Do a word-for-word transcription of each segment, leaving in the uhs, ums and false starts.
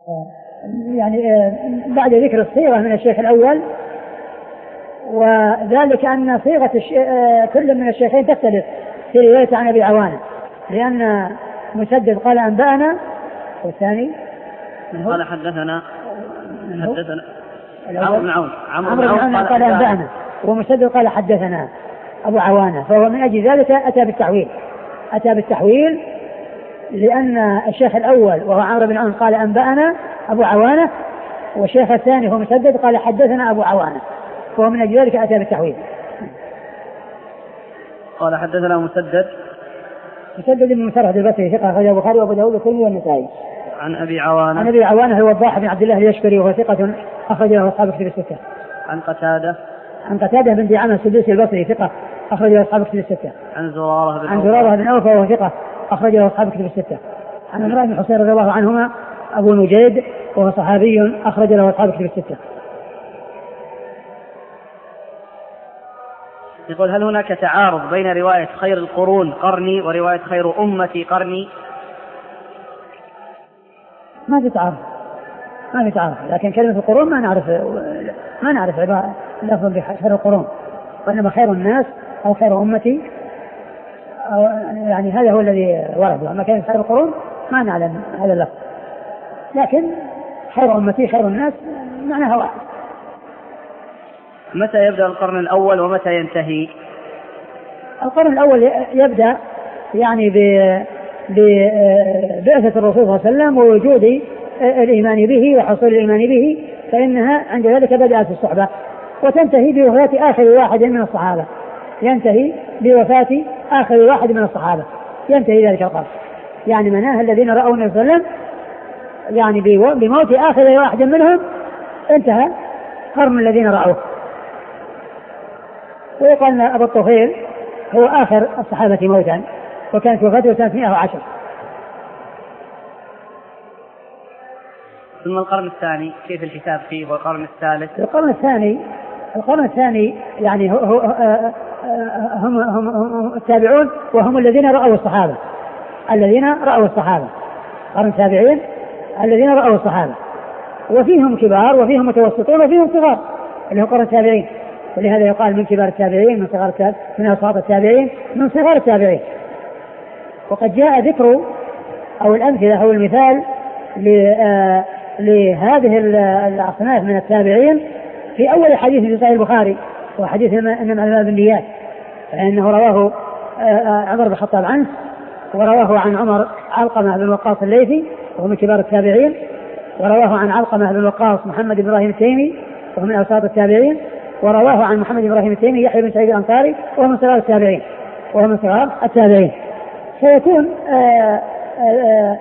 يعني بعد ذكر الصيغة من الشيخ الأول، وذلك أن صيغة كل من الشيخين تختلف في رواية عن أبي عوانة، لأن مسدد قال أنبأنا، والثاني قال حدثنا حدثنا عمرو بن عون عمرو بن عون قال أنبأنا، ومسدد قال حدثنا أبو عوانة، فهو من أجل ذلك أتى بالتحويل أتى بالتحويل لأن الشيخ الأول وهو عمرو بن عون قال أنبأنا أبو عوانة، والشيخ الثاني هو مسدد قال حدثنا أبو عوانة، فهو من أجل ذلك أتى بالتحويل. قال حدثنا مسدد مسدد بن مسرهد البصري ثقة أخرجه البخاري وأبو داود والترمذي والنسائي. عن أبي عوانة عن أبي عوانة هو الضاحي بن عبد الله اليشكري وهو ثقة أخرجه أصحاب الكتب الستة. عن قتادة عن قتادة بن دعامة السدوسي البصري ثقة أخرجه أصحاب الكتب الستة. عن زرارة بن عن زرارة بن أوفى وهو ثقة أخرجه أصحاب الكتب الستة. عن عمران بن حسين رضي الله عنهما أبو نجيد وهو صحابي أخرج له أصحاب الكتب الستة. يقول هل هناك تعارض بين رواية خير القرون قرني ورواية خير أمتي قرني؟ ما في تعارض ما في تعارض لكن كلمة القرون ما نعرف ما نعرف عبارة لفظ بخير القرون، وإنما خير الناس أو خير أمتي أو يعني هذا هو الذي ورد، أما كلمة خير القرون ما نعلم هذا اللفظ، لكن خير أمتي خير الناس معناها واحد. متى يبدأ القرن الأول ومتى ينتهي؟ القرن الأول يبدأ يعني ببعثة الرسول صلى الله عليه وسلم ووجود الإيمان به وحصول الإيمان به، فإنها عند ذلك بدأت الصحبة، وتنتهي بوفاة آخر واحد من الصحابة ينتهي بوفاة آخر واحد من الصحابة ينتهي ذلك القرن، يعني مناها الذين رأوا النبي صلى الله عليه وسلم، يعني بموت آخر واحد منهم انتهى قرن الذين رأوه. ويقال أبو الطفيل هو آخر الصحابة موتا، وكانت وفاته سنة مئة وعشر. ثم القرن الثاني كيف الحساب فيه؟ والقرن الثالث القرن الثاني القرن الثاني يعني هو هو هم, هم, هم التابعون، وهم الذين رأوا الصحابة الذين رأوا الصحابة قرن التابعين الذين رأوا الصحابة، وفيهم كبار وفيهم متوسطون وفيهم صغار اللي هو قرن التابعين، ولهذا يقال من كبار التابعين، من صغار التابعين، من أوساط التابعين، من صغار التابعين. وقد جاء ذكر أو الأمثلة أو المثال لهذه الأصناف من التابعين في أول حديث في صحيح البخاري، وحديث إنما الأعمال بالنيات، فإنه رواه عمر بن الخطاب عنه، ورواه عن عمر علقمة بن وقاص الليثي وهو من كبار التابعين، ورواه عن علقمة بن وقاص محمد بن إبراهيم التيمي وهو من أوساط التابعين، ورواه عن محمد بن إبراهيم التيمي يحيى بن سعيد الأنصاري وهو من صغار التابعين وهو من صغار التابعين. فيكون آآ آآ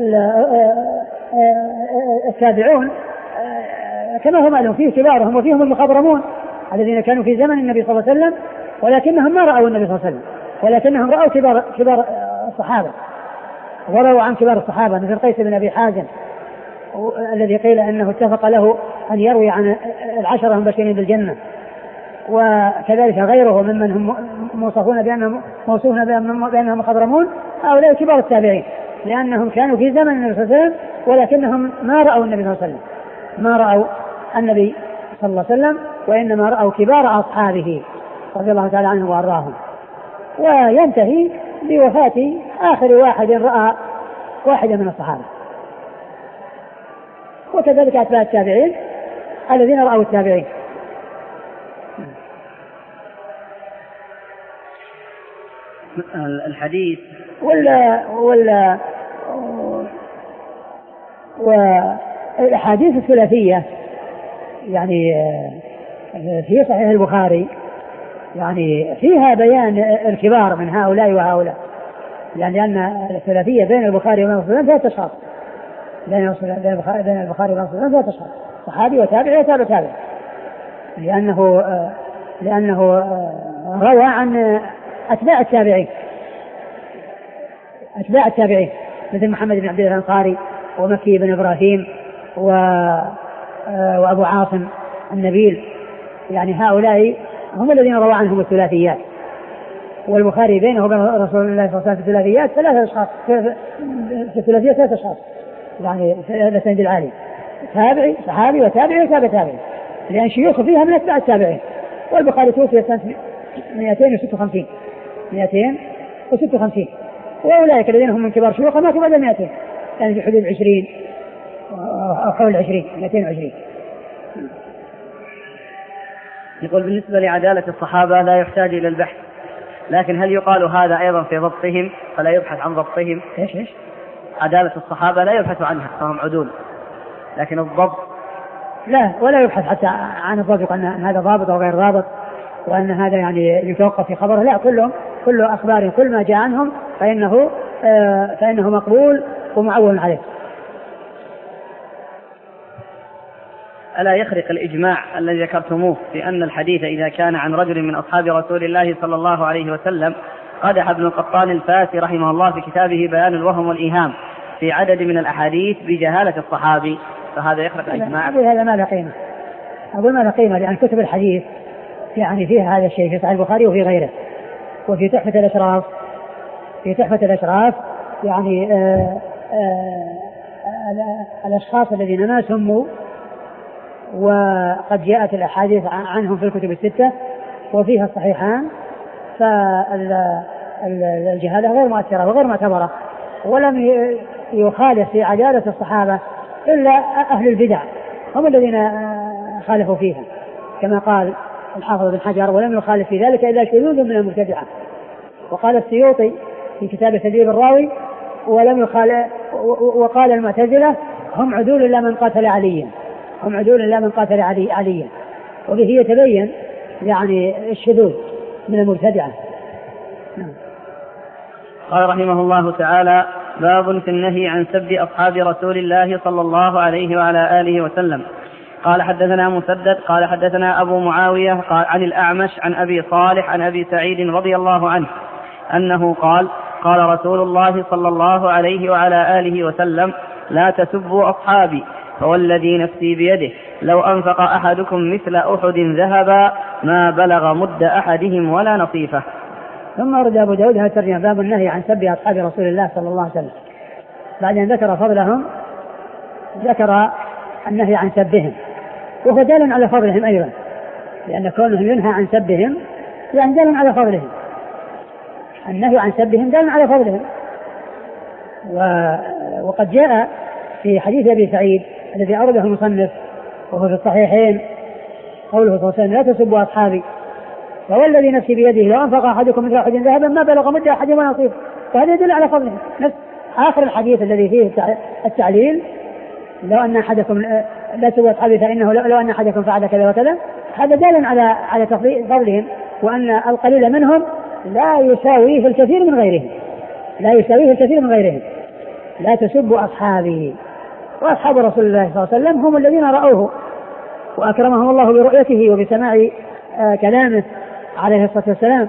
التابعون كما هم معلوم فيه كبارهم وفيهم المخضرمون الذين كانوا في زمن النبي صلى الله عليه وسلم ولكنهم ما رأوا النبي صلى الله عليه وسلم، ولكنهم رأوا كبار كبار الصحابة، ورووا عن كبار الصحابة مثل قيس بن أبي حازم الذي قيل أنه اتفق له أن يروي عن العشرة المبشرين بالجنة، وكذلك غيره ممن هم موصفون بأنهم موصوفون بأنهم مخضرمون، هؤلاء كبار التابعين لأنهم كانوا في زمن النبي صلى الله عليه وسلم ولكنهم ما رأوا النبي صلى الله عليه وسلم ما رأوا النبي صلى الله عليه وسلم وإنما رأوا كبار أصحابه رضي الله تعالى عنهم وأرضاهم. وينتهي بوفاة آخر واحد رأى واحدا من الصحابة، وكذلك أتباع التابعين الذين رأوا التابعين. الحديث ولا ولا والأحاديث الثلاثية يعني في صحيح البخاري يعني فيها بيان الكبار من هؤلاء وهؤلاء، يعني أن الثلاثية بين البخاري ومسلم ثلاثة أشخاص، بين البخاري بين البخاري ومسلم ثلاثة أشخاص، صحابي وتابعي وتابع تابع، لأنه لأنه روى عن أتباع التابعين أتباع التابعين مثل محمد بن عبد الله الأنصاري ومكي بن إبراهيم و... وأبو عاصم النبيل، يعني هؤلاء هم الذين روى عنهم الثلاثيات. والبخاري بينه وبين رسول الله صلى الله عليه وسلم في الثلاثيات ثلاثة أشخاص، في الثلاثيات ثلاثة أشخاص يعني السند العالي تابعي صحابي وتابعي وتابع تابعي، لأن شيوخ فيها من أتباع التابعين. والبخاري توفي سنة مئتين وستة وخمسين مئتين وستة وخمسين، وأولئك الذين هم من كبار شيوخه ماتوا بعد مئتين، يعني في حدود عشرين أو حول عشرين مئتين وعشرين. يقول بالنسبة لعدالة الصحابة لا يحتاج إلى البحث، لكن هل يقال هذا أيضا في ضبطهم فلا يبحث عن ضبطهم؟ إيش إيش؟ عدالة الصحابة لا يبحث عنها فهم عدول، لكن الضبط لا، ولا يبحث حتى عن الضبط أن هذا ضابط أو غير ضابط، وأن هذا يعني يتوقف في خبره، لا، كلهم كل أخبار كل ما جاء عنهم فإنه آه فإنه مقبول ومعول عليه. ألا يخرق الإجماع الذي ذكرتموه في أن الحديث إذا كان عن رجل من أصحاب رسول الله صلى الله عليه وسلم قدح ابن القطان الفاسي رحمه الله في كتابه بيان الوهم والإيهام في عدد من الأحاديث بجهالة الصحابي، فهذا يخرق الإجماع؟ أقول هذا ما له قيمة، أقول ما له قيمة، لأن كتب الحديث يعني فيها هذا الشيء في صحيح البخاري وفي غيره، وفي تحفة الأشراف في تحفة الأشراف يعني آآ آآ الأشخاص الذين ما سموا وقد جاءت الأحاديث عنهم في الكتب الستة وفيها الصحيحان، فالجهالة غير مؤثرة وغير معتبرة، ولم يخالف في عدالة الصحابة إلا أهل البدع هم الذين خالفوا فيها، كما قال الحافظ بن حجر: ولم يخالف في ذلك إلا شذوذ من المبتدعة. وقال السيوطي في كتاب تدريب الراوي: ولم يخالف. وقال المعتزلة: هم عدول إلا من قاتل عليا هم عدول إلا من قاتل علي عليا وبه يتبين يعني الشذوذ من المبتدعة. قال رحمه الله تعالى: باب في النهي عن سب أصحاب رسول الله صلى الله عليه وعلى آله وسلم. قال حدثنا مسدد قال حدثنا أبو معاوية قال عن الأعمش عن أبي صالح عن أبي سعيد رضي الله عنه أنه قال: قال رسول الله صلى الله عليه وعلى آله وسلم: لا تسبوا أصحابي، فوالذي نفسي بيده لو أنفق أحدكم مثل أحد ذهبا ما بلغ مد أحدهم ولا نصيفه. ثم أرد أبو داود هذا الترجمة: باب النهي عن سب أصحاب رسول الله صلى الله عليه وسلم. بعد أن ذكر فضلهم ذكر النهي عن سبهم، وهو دال على فضلهم أيضا، لأن كونهم ينهى عن سبهم يعني دال على فضلهم. النهي عن سبهم دال على فضلهم. وقد جاء في حديث أبي سعيد الذي أورده المصنف وهو في الصحيحين قوله صلى الله عليه وسلم: لا تسبوا أصحابي، فوالذي نفسي بيده لو أنفق أحدكم مثل أحد ذهبا ما بلغ مد أحدهم ولا نصيفه. فهذا يدل على فضلهم. نفس آخر الحديث الذي فيه التعليل: لو أن أحدكم لا تسبوا أصحابي فإنه لو أن أحدكم فعل كذا وكذا. هذا دال على على فضلهم، وأن القليل منهم لا يساويه الكثير من غيرهم لا يساويه الكثير من غيرهم لا تسبوا أصحابي. وأصحاب رسول الله صلى الله عليه وسلم هم الذين رأوه وأكرمهم الله برؤيته وبسماع كلامه عليه الصلاة والسلام.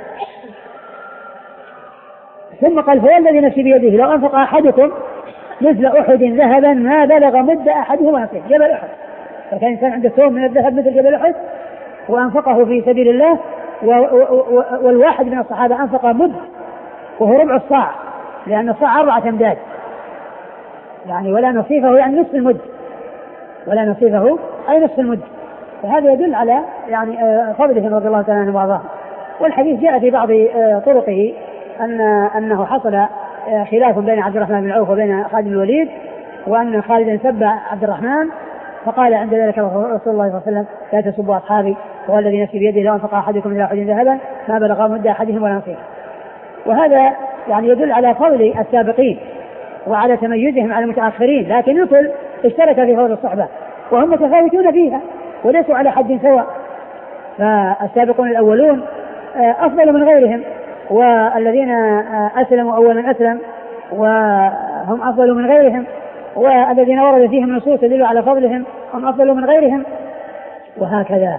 ثم قال: فوالذي نفسي بيده لو أنفق أحدكم مثل أحد ذهبا ما بلغ مد أحدهم ولا نصيفه. جبل أحد، فكان إنسان عنده ثوب من الذهب مثل جبل أحد وأنفقه في سبيل الله، والواحد من الصحابة أنفق مد وهو ربع الصاع، لأن الصاع أربعة أمداد يعني، ولا نصيفه يعني نصف المد ولا نصيفه أي نصف المد. فهذا يدل على يعني فضلهم رضي الله تعالى عنهم وارضاهم. والحديث جاء في بعض طرقه أن أنه حصل خلاف بين عبد الرحمن بن عوف وبين خالد بن الوليد، وأن خالد سب عبد الرحمن، فقال عند ذلك رسول الله صلى الله عليه وسلم: لا تسبوا أصحابي، والذي نفسي بيده لو أنفق أحدكم إلى أحد ذهبا ما بلغ مد أحدهم ولا نصيفه. وهذا يعني يدل على فضل السابقين وعلى تميزهم على المتأخرين، لكن الكل اشترك في فضل الصحبة وهم متفاوتون فيها وليسوا على حد سواء. فالسابقون الأولون أفضل من غيرهم، والذين أسلموا أول من أسلم وهم أفضل من غيرهم، والذين ورد فيهم نصوص تدل على فضلهم هم أفضل من غيرهم، وهكذا.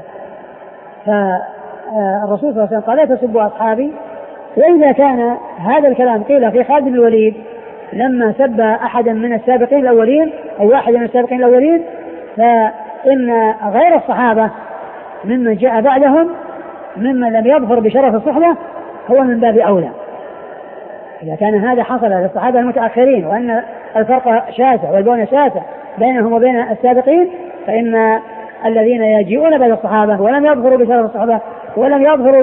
فالرسول صلى الله عليه وسلم قال: لا تسبوا أصحابي. وإذا كان هذا الكلام قيل في خالد بن الوليد لما سب أحدا من السابقين الأولين أو واحد من السابقين الأولين، فإن غير الصحابة ممن جاء بعدهم ممن لم يظفر بشرف الصحبة هو من باب أولى. إذا كان هذا حصل للصحابة المتأخرين وأن الفرق شاسع والبون شاسع بينهم وبين السابقين، فإن الذين يجيئون بعد الصحابة ولم يظهروا بشرف الصحابة ولم يظهروا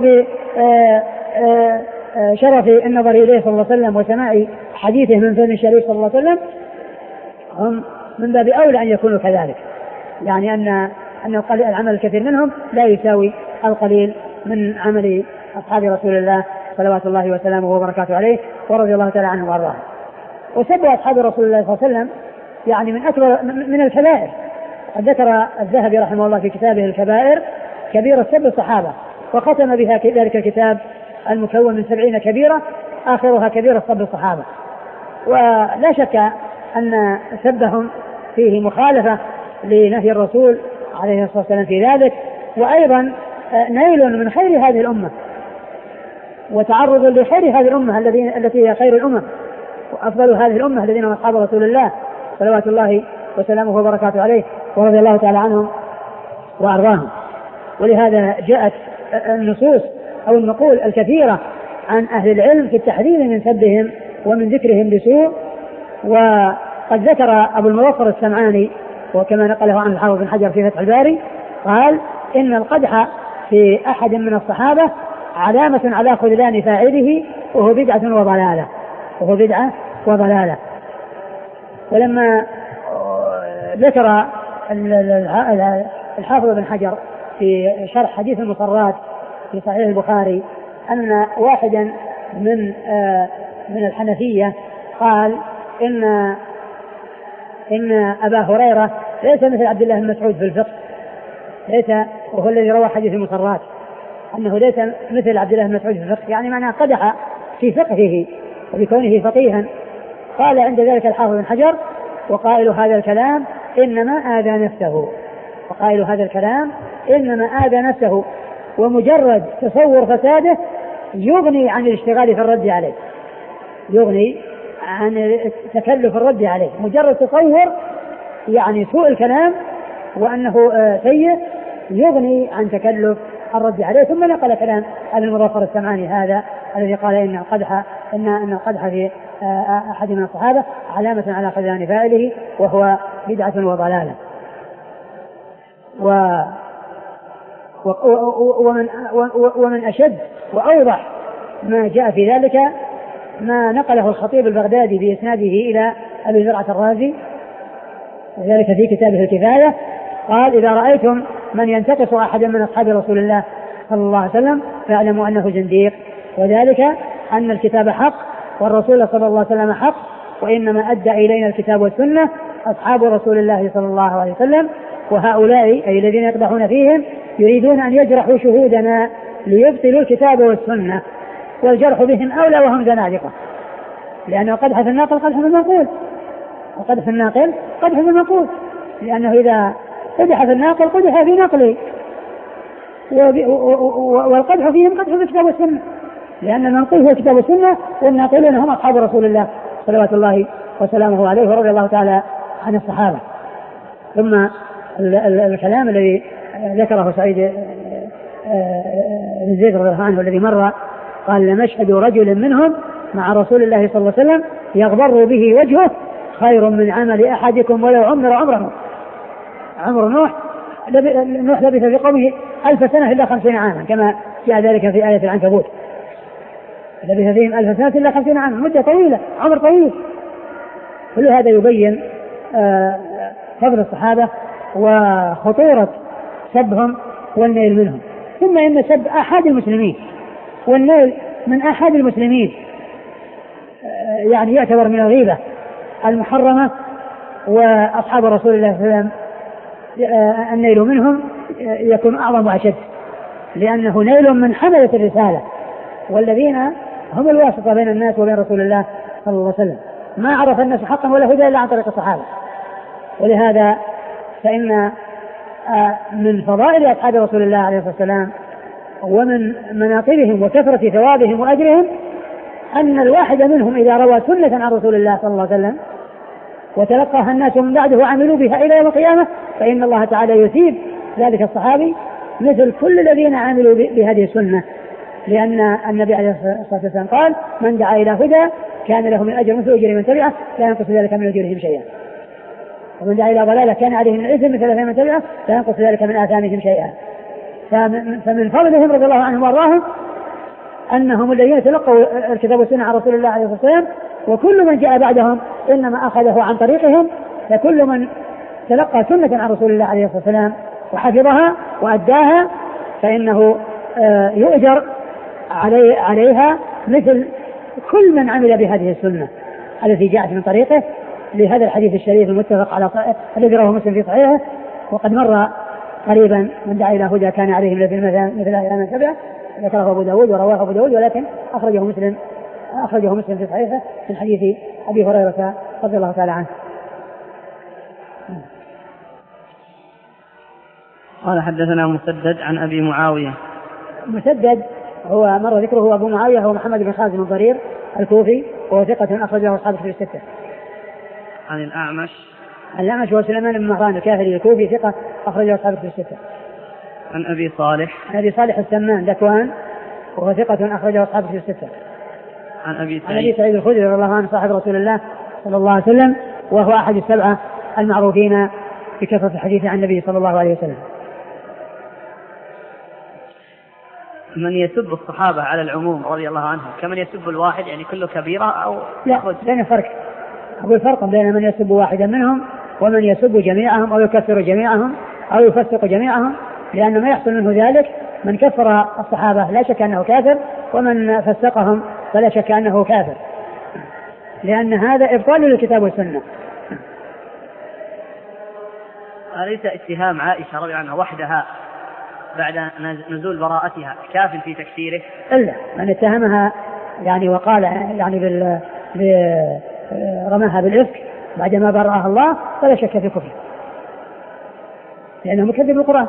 بشرف النظر إليه صلى الله عليه وسلم وسماع حديثه من فم الشريف صلى الله عليه وسلم هم من باب أولى أن يكونوا كذلك. يعني أن أن العمل الكثير منهم لا يساوي القليل من عمل أصحاب رسول الله صلوات الله وسلامه وبركاته عليه ورضي الله تعالى عنهم وارضاهم. وسب أصحاب رسول الله صلى الله عليه وسلم يعني من أكبر من الكبائر. قد ذكر الذهبي رحمه الله في كتابه الكبائر كبيرة سب الصحابة، وختم بها ذلك الكتاب المكون من سبعين كبيرة آخرها كبيرة سب الصحابة. ولا شك أن سبهم فيه مخالفة لنهي الرسول عليه الصلاة والسلام في ذلك، وأيضا نيل من خير هذه الأمة وتعرض لخير هذه الأمة التي هي خير الأمم وأفضل هذه الأمة الذين هم أصحاب رسول الله صلوات الله وسلامه وبركاته عليه ورضي الله تعالى عنهم وأرضاهم. ولهذا جاءت النصوص أو النقول الكثيرة عن أهل العلم في التحذير من سبهم ومن ذكرهم بسوء. وقد ذكر أبو المظفر السمعاني وكما نقله عن الحافظ بن حجر في فتح الباري قال إن القدح في أحد من الصحابة علامة على خذلان فاعله وهو بدعة وضلالة وهو بدعة وضلالة. ولما ذكر الحافظ بن حجر في شرح حديث المصرات في صحيح البخاري أن واحدا من من الحنفية قال إن إن أبا هريرة ليس مثل عبد الله بن مسعود في الفقه، ليس وهو الذي روى حديث المصرات أنه ليس مثل عبد الله بن مسعود في الفقه، يعني معناه قدح في فقهه وبكونه فقيها. قال عند ذلك الحافظ بن حجر وقائل هذا الكلام إنما آذى نفسه، وقائل هذا الكلام إنما آذى نفسه، ومجرد تصور فساده يغني عن الاشتغال في الرد عليه، يغني عن تكلف الرد عليه. مجرد تصور يعني سوء الكلام وأنه سيء يغني عن تكلف الرد عليه. ثم نقل كلام أبي المظفر السمعاني هذا الذي قال إن القدح إن أن القدح في أحد من الصحابة علامة على خذلان فاعله وهو بدعة وضلالة. و ومن ومن أشد وأوضح ما جاء في ذلك ما نقله الخطيب البغدادي بإسناده إلى أبي زرعة الرازي وذلك في كتابه الكفاية. قال إذا رأيتم من ينتقص أحدا من أصحاب رسول الله صلى الله عليه وسلم فاعلموا أنه زنديق، وذلك أن الكتاب حق والرسول صلى الله عليه وسلم حق، وإنما أدى إلينا الكتاب والسنة أصحاب رسول الله صلى الله عليه وسلم، وهؤلاء أي الذين يقدحون فيهم يريدون أن يجرحوا شهودنا ليبطلوا الكتاب والسنة، والجرح بهم أولى وهم زنادقة، لأنه قدح في الناقل قدح في المنقول، وقدح في الناقل قدح في المنقول، لأنه إذا قدح في الناقل قدح في نقله، والقدح فيهم قدح في الكتاب والسنة، لأن المنقول هو الكتاب والسنة والناقلون هم أصحاب رسول الله صلوات الله وسلامه عليه ورضي الله تعالى عن الصحابة. ثم الكلام الذي ذكره سعيد بن زيد رضي الله عنه الذي مر قال لمشهد رجل منهم مع رسول الله صلى الله عليه وسلم يغبر به وجهه خير من عمل أحدكم ولو عمر عمره. عمر نوح نوح لبث في قومه ألف سنة إلا خمسين عاما كما جاء ذلك في آية العنكبوت، لبث فيهم ألف سنة إلا خمسين عاما، مدة طويلة، عمر طويل. كل هذا يبين فضل الصحابة وخطورة سبهم والنيل منهم. ثم إن سب أحد المسلمين والنيل من أحد المسلمين يعني يعتبر من الغيبة المحرمة، وأصحاب رسول الله صلى الله عليه وسلم النيل منهم يكون أعظم وأشد، لأنه نيل من حملة الرسالة والذين هم الواسطة بين الناس وبين رسول الله صلى الله عليه وسلم. ما عرف الناس حقا ولا هدى إلا عن طريق الصحابة. ولهذا فإن من فضائل أصحاب رسول الله عليه الصلاة والسلام ومن مناقبهم وكثرة ثوابهم وأجرهم أن الواحد منهم إذا روى سنة عن رسول الله صلى الله عليه وسلم وتلقاها الناس من بعده وعملوا بها إلى يوم القيامة فإن الله تعالى يثيب ذلك الصحابي مثل كل الذين عملوا بهذه السنة، لأن النبي عليه الصلاة والسلام قال من دعا إلى هدى كان له من أجر مثل أجر من تبعه لا ينقص ذلك من أجورهم شيئا. ومن دعا إلى ضلالة كان عليه من الإثم مثل من تبعه لا ينقص ذلك من آثامهم شيئا. فمن فضلهم رضي الله عنهم وارضاهم أنهم الذين تلقوا الكتاب والسنة عن رسول الله عليه الصلاة والسلام، وكل من جاء بعدهم إنما أخذه عن طريقهم. فكل من تلقى سنة عن رسول الله عليه الصلاة والسلام وحفظها وأداها فإنه يؤجر علي عليها مثل كل من عمل بهذه السنة التي جاءت من طريقه، لهذا الحديث الشريف المتفق على الذي رواه مسلم في صحيحه. وقد مر قريبا من دعا إلى هدى كان عليه مثل أيام من تبعه، ذكره أبو داود ورواه أبو داود، ولكن أخرجه مسلم أخرجه مسلم في صحيحه من حديث أبي هريرة رضي الله تعالى عنه. قال حدثنا مسدد عن أبي معاوية. مسدد هو مر ذكره أبو معاوية هو محمد بن خازم الضرير الكوفي وهو ثقة أخرجه أصحاب الكتب الستة. عن الأعمش. الأعمش هو سليمان بن مهران الكاهلي الكوفي ثقة أخرجه أصحاب الكتب الستة. عن أبي صالح. عن أبي صالح السمان ذكوان وهو ثقة أخرجه أصحاب الكتب الستة. عن أبي سعيد. عن أبي سعيد الخدري رضي الله عنه صاحب رسول الله صلى الله عليه وسلم، وهو أحد السبعة المعروفين بكثرة الحديث عن النبي صلى الله عليه وسلم. من يسب الصحابة على العموم رضي الله عنهم كمن يسب الواحد يعني كله كبيرة أو لا؟ بين فرق، أقول فرق بين من يسب واحدا منهم ومن يسب جميعهم أو يكفر جميعهم أو يفسق جميعهم، لأن ما يحصل منه ذلك من كفر الصحابة لا شك أنه كافر، ومن فسقهم فلا شك أنه كافر، لأن هذا إبطال للكتاب والسنة. أليس اتهام عائشة رضي الله عنها وحدها بعد نزول براءتها كاف في تكفيره؟ إلا من اتهمها يعني وقال يعني بال... رماها بالإفك بعدما برأها الله فلا شك في كفره، لأنه مكذب القرآن.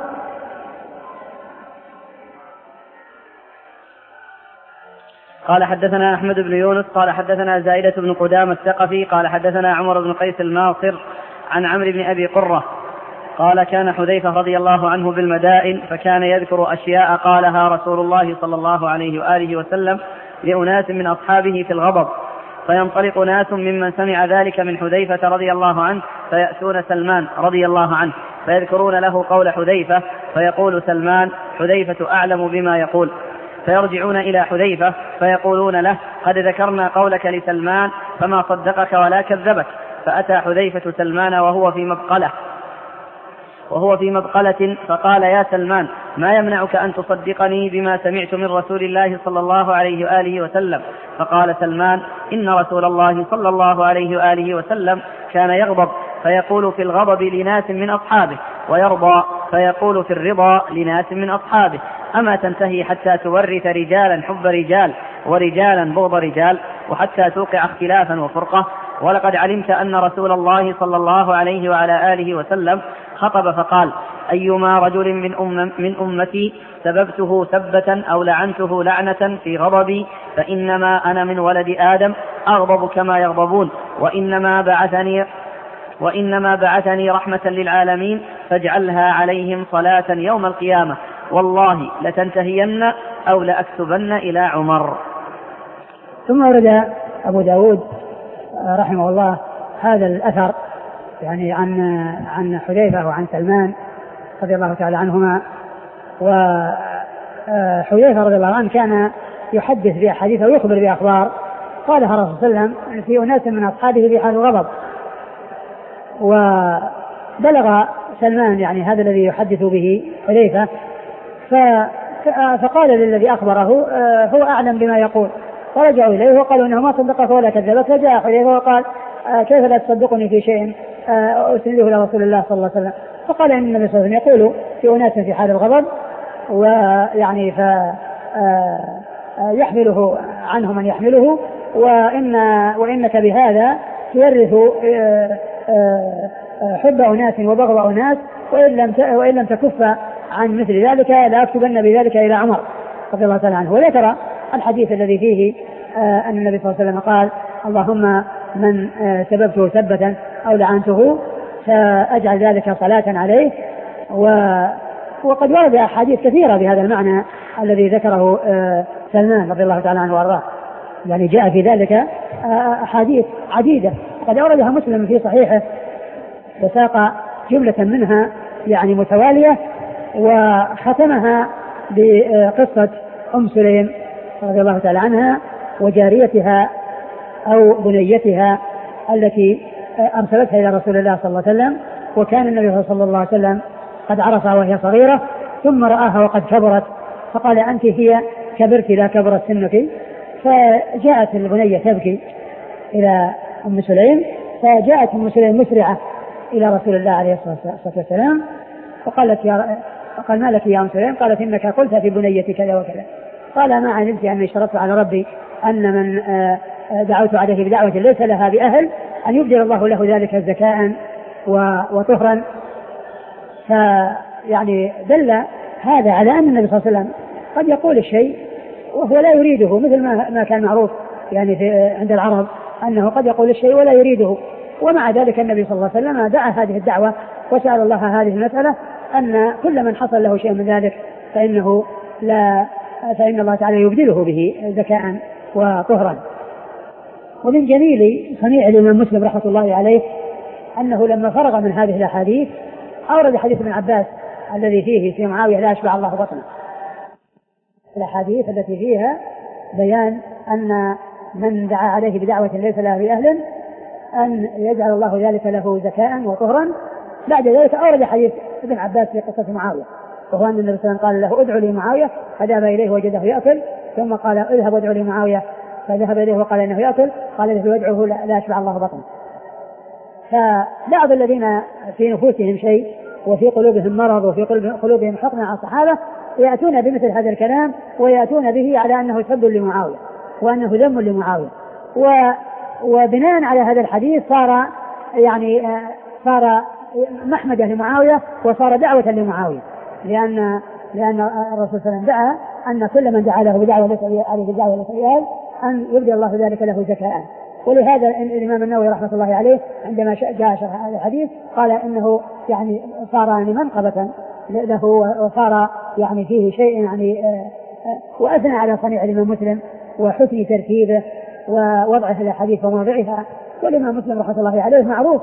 قال حدثنا أحمد بن يونس قال حدثنا زائدة بن قدامة الثقفي قال حدثنا عمر بن قيس الماصر عن عمرو بن أبي قرة قال كان حذيفة رضي الله عنه بالمدائن فكان يذكر أشياء قالها رسول الله صلى الله عليه وآله وسلم لأناس من أصحابه في الغضب، فينطلق ناس ممن سمع ذلك من حذيفة رضي الله عنه فيأتون سلمان رضي الله عنه فيذكرون له قول حذيفة، فيقول سلمان حذيفة أعلم بما يقول، فيرجعون إلى حذيفة فيقولون له قد ذكرنا قولك لسلمان فما صدقك ولا كذبك. فأتى حذيفة سلمان وهو في مبقلة وهو في مبقلة فقال يا سلمان ما يمنعك أن تصدقني بما سمعت من رسول الله صلى الله عليه وآله وسلم؟ فقال سلمان إن رسول الله صلى الله عليه وآله وسلم كان يغضب فيقول في الغضب لناس من أصحابه، ويرضى فيقول في الرضا لناس من أصحابه، أما تنتهي حتى تورث رجالا حب رجال ورجالا بغض رجال وحتى توقع اختلافا وفرقة؟ ولقد علمت أن رسول الله صلى الله عليه وعلى آله وسلم خطب فقال أيما رجل من, أم من أمتي سببته سبة أو لعنته لعنة في غضبي فإنما أنا من ولد آدم أغضب كما يغضبون، وإنما بعثني وإنما بعثني رحمة للعالمين فاجعلها عليهم صلاة يوم القيامة، والله لتنتهين أو لأكتبن إلى عمر. ثم ورد أبو داود رحمه الله هذا الأثر يعني عن عن حذيفة وعن سلمان رضي الله تعالى عنهما. وحذيفة رضي الله عنه كان يحدث بأحاديث ويخبر بأخبار قالها الرسول صلى الله عليه وسلم في أناس من أصحابه في حال الغضب، وبلغ سلمان يعني هذا الذي يحدث به حذيفة فقال للذي أخبره هو أعلم بما يقول، فرجعوا إليه وقالوا إنه ما صدقك ولا كذبك. فجاء حذيفة وقال كيف لا تصدقني في شيء أسنده لرسول الله صلى الله عليه وسلم؟ فقال إن النبي صلى الله عليه وسلم يقول في أناس في حال الغضب ويعني فيحمله عنه من يحمله، وإن وإنك بهذا تورث حب أناس وبغض أناس، وإن لم وإن لم تكف عن مثل ذلك لا أكتبن بذلك إلى عمر رضي الله تعالى عنه. وذكر الحديث الذي فيه أن النبي صلى الله عليه وسلم قال اللهم من سببته سبة أو لعنته فأجعل ذلك صلاة عليه. وقد ورد أحاديث كثيرة بهذا المعنى الذي ذكره سلمان رضي الله تعالى عنه وارضاه. يعني جاء في ذلك أحاديث عديدة قد أوردها مسلم في صحيحه وساق جملة منها يعني متوالية، وختمها بقصة أم سليم رضي الله تعالى عنها وجاريتها أو بنيتها التي أرسلتها إلى رسول الله صلى الله عليه وسلم، وكان النبي صلى الله عليه وسلم قد عرفها وهي صغيرة ثم رآها وقد كبرت فقال أنت هي كبرت لا كبرت سنك، فجاءت البنية تبكي إلى أم سليم، فجاءت أم سليم مسرعة إلى رسول الله عليه الصلاة والسلام فقالت يا قال ما لك يا أم سليم؟ قالت إنك قلت في بنيتي كذا وكذا. قال ما علمت أني شرطت على ربي أن من دعوت عليه بدعوة ليس لها بأهل أن يبدل الله له ذلك زكاء وطهرا. فيعني دل هذا على أن النبي صلى الله عليه وسلم قد يقول الشيء وهو لا يريده، مثل ما كان معروف يعني في عند العرب أنه قد يقول الشيء ولا يريده، ومع ذلك النبي صلى الله عليه وسلم دعا هذه الدعوة وسأل الله هذه المسألة أن كل من حصل له شيء من ذلك فإنه لا فإن الله تعالى يبدله به زكاء وطهرا. ومن جميل صنيع الإمام مسلم رحمة الله عليه أنه لما فرغ من هذه الأحاديث أورد حديث ابن عباس الذي فيه في معاوية لا أشبع الله بطنه، الأحاديث التي فيها بيان أن من دعا عليه بدعوة ليس لها بأهل أن يجعل الله ذلك له زكاء وطهرا. بعد ذلك أورد حديث ابن عباس في قصة معاوية، وهو أن النبي صلى الله عليه وسلم قال له ادعو لي معاوية فذهب إليه وجده يأكل، ثم قال اذهب وادعو لي معاوية فذهب إليه وقال إنه يأكل، قال له وادعوه لا أشبع الله بطنه. فبعض الذين في نفوسهم شيء وفي قلوبهم مرض وفي قلوبهم حقن على الصحابة يأتون بمثل هذا الكلام ويأتون به على أنه سب لمعاوية وأنه ذم لمعاوية، وبناء على هذا الحديث صار يعني صار محمدا لمعاوية وصار دعوة لمعاوية، لأن لأن الرسول صلى الله عليه وسلم دعا أن كل من دعا له بدعوة ليس عليه بدعوة ليس أن يبدي الله ذلك له زكاء. ولهذا الإمام النووي رحمة الله عليه عندما جاء شرح هذا الحديث قال إنه يعني صار يعني منقبة له وصار يعني فيه شيء يعني وأثنى على صنيع الإمام مسلم وحسن ترتيبه ووضع هذا الحديث في مواضعها. والإمام مسلم رحمة الله عليه معروف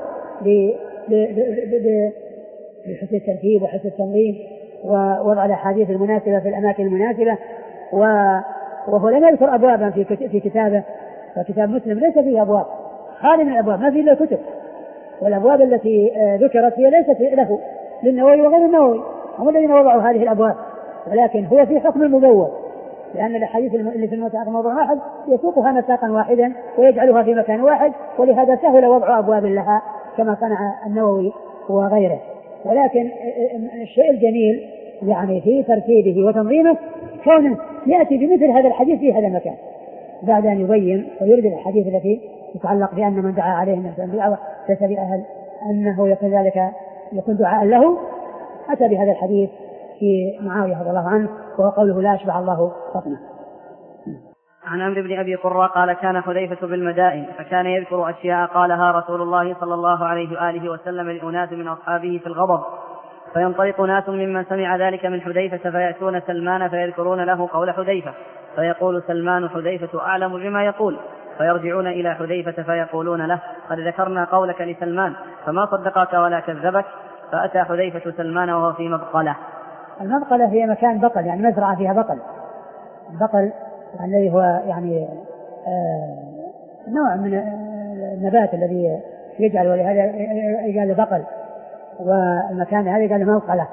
بحسن الترتيب وحسن التنظيم ووضع الأحاديث المناسبة في الأماكن المناسبة، وهو لم يذكر أبوابا في كتابه، فكتاب مسلم ليس فيه أبواب، خالي من الأبواب ما فيه إلا كتب، والأبواب التي ذكرت هي ليست له للنووي وغير النووي هم الذين وضعوا هذه الأبواب، ولكن هو في حكم المبوب، لأن الأحاديث اللي في الموضوع موضوع واحد يسوقها مساقا واحدا ويجعلها في مكان واحد، ولهذا سهل وضع أبواب لها كما صنع النووي وغيره. ولكن الشيء الجميل يعني في ترتيبه وتنظيمه كونه يأتي بمثل هذا الحديث في هذا المكان بعد أن يبين ويرد الحديث التي يتعلق بأن من دعا عليه نفسه بدعوة ليس بأهل أنه يكون ذلك يكون دعاء له. أتى بهذا الحديث في معاوية رضي الله عنه وهو قوله لا أشبع الله بطنه. عن عمرو بن أبي قرة قال كان حذيفة بالمدائن فكان يذكر أشياء قالها رسول الله صلى الله عليه وآله وسلم لأناس من أصحابه في الغضب، فينطلق ناس ممن سمع ذلك من حذيفة فيأتون سلمان فيذكرون له قول حذيفة، فيقول سلمان حذيفة أعلم بما يقول، فيرجعون إلى حذيفة فيقولون له قد ذكرنا قولك لسلمان فما صدقك ولا كذبك، فأتى حذيفة سلمان وهو في مبقلة. المبقلة هي مكان بقل يعني مزرعة فيها بقل، البقل الذي هو يعني آه نوع من النبات الذي يجعل ولهذا يجعل بقل، والمكان هذا يجعل مبقلة.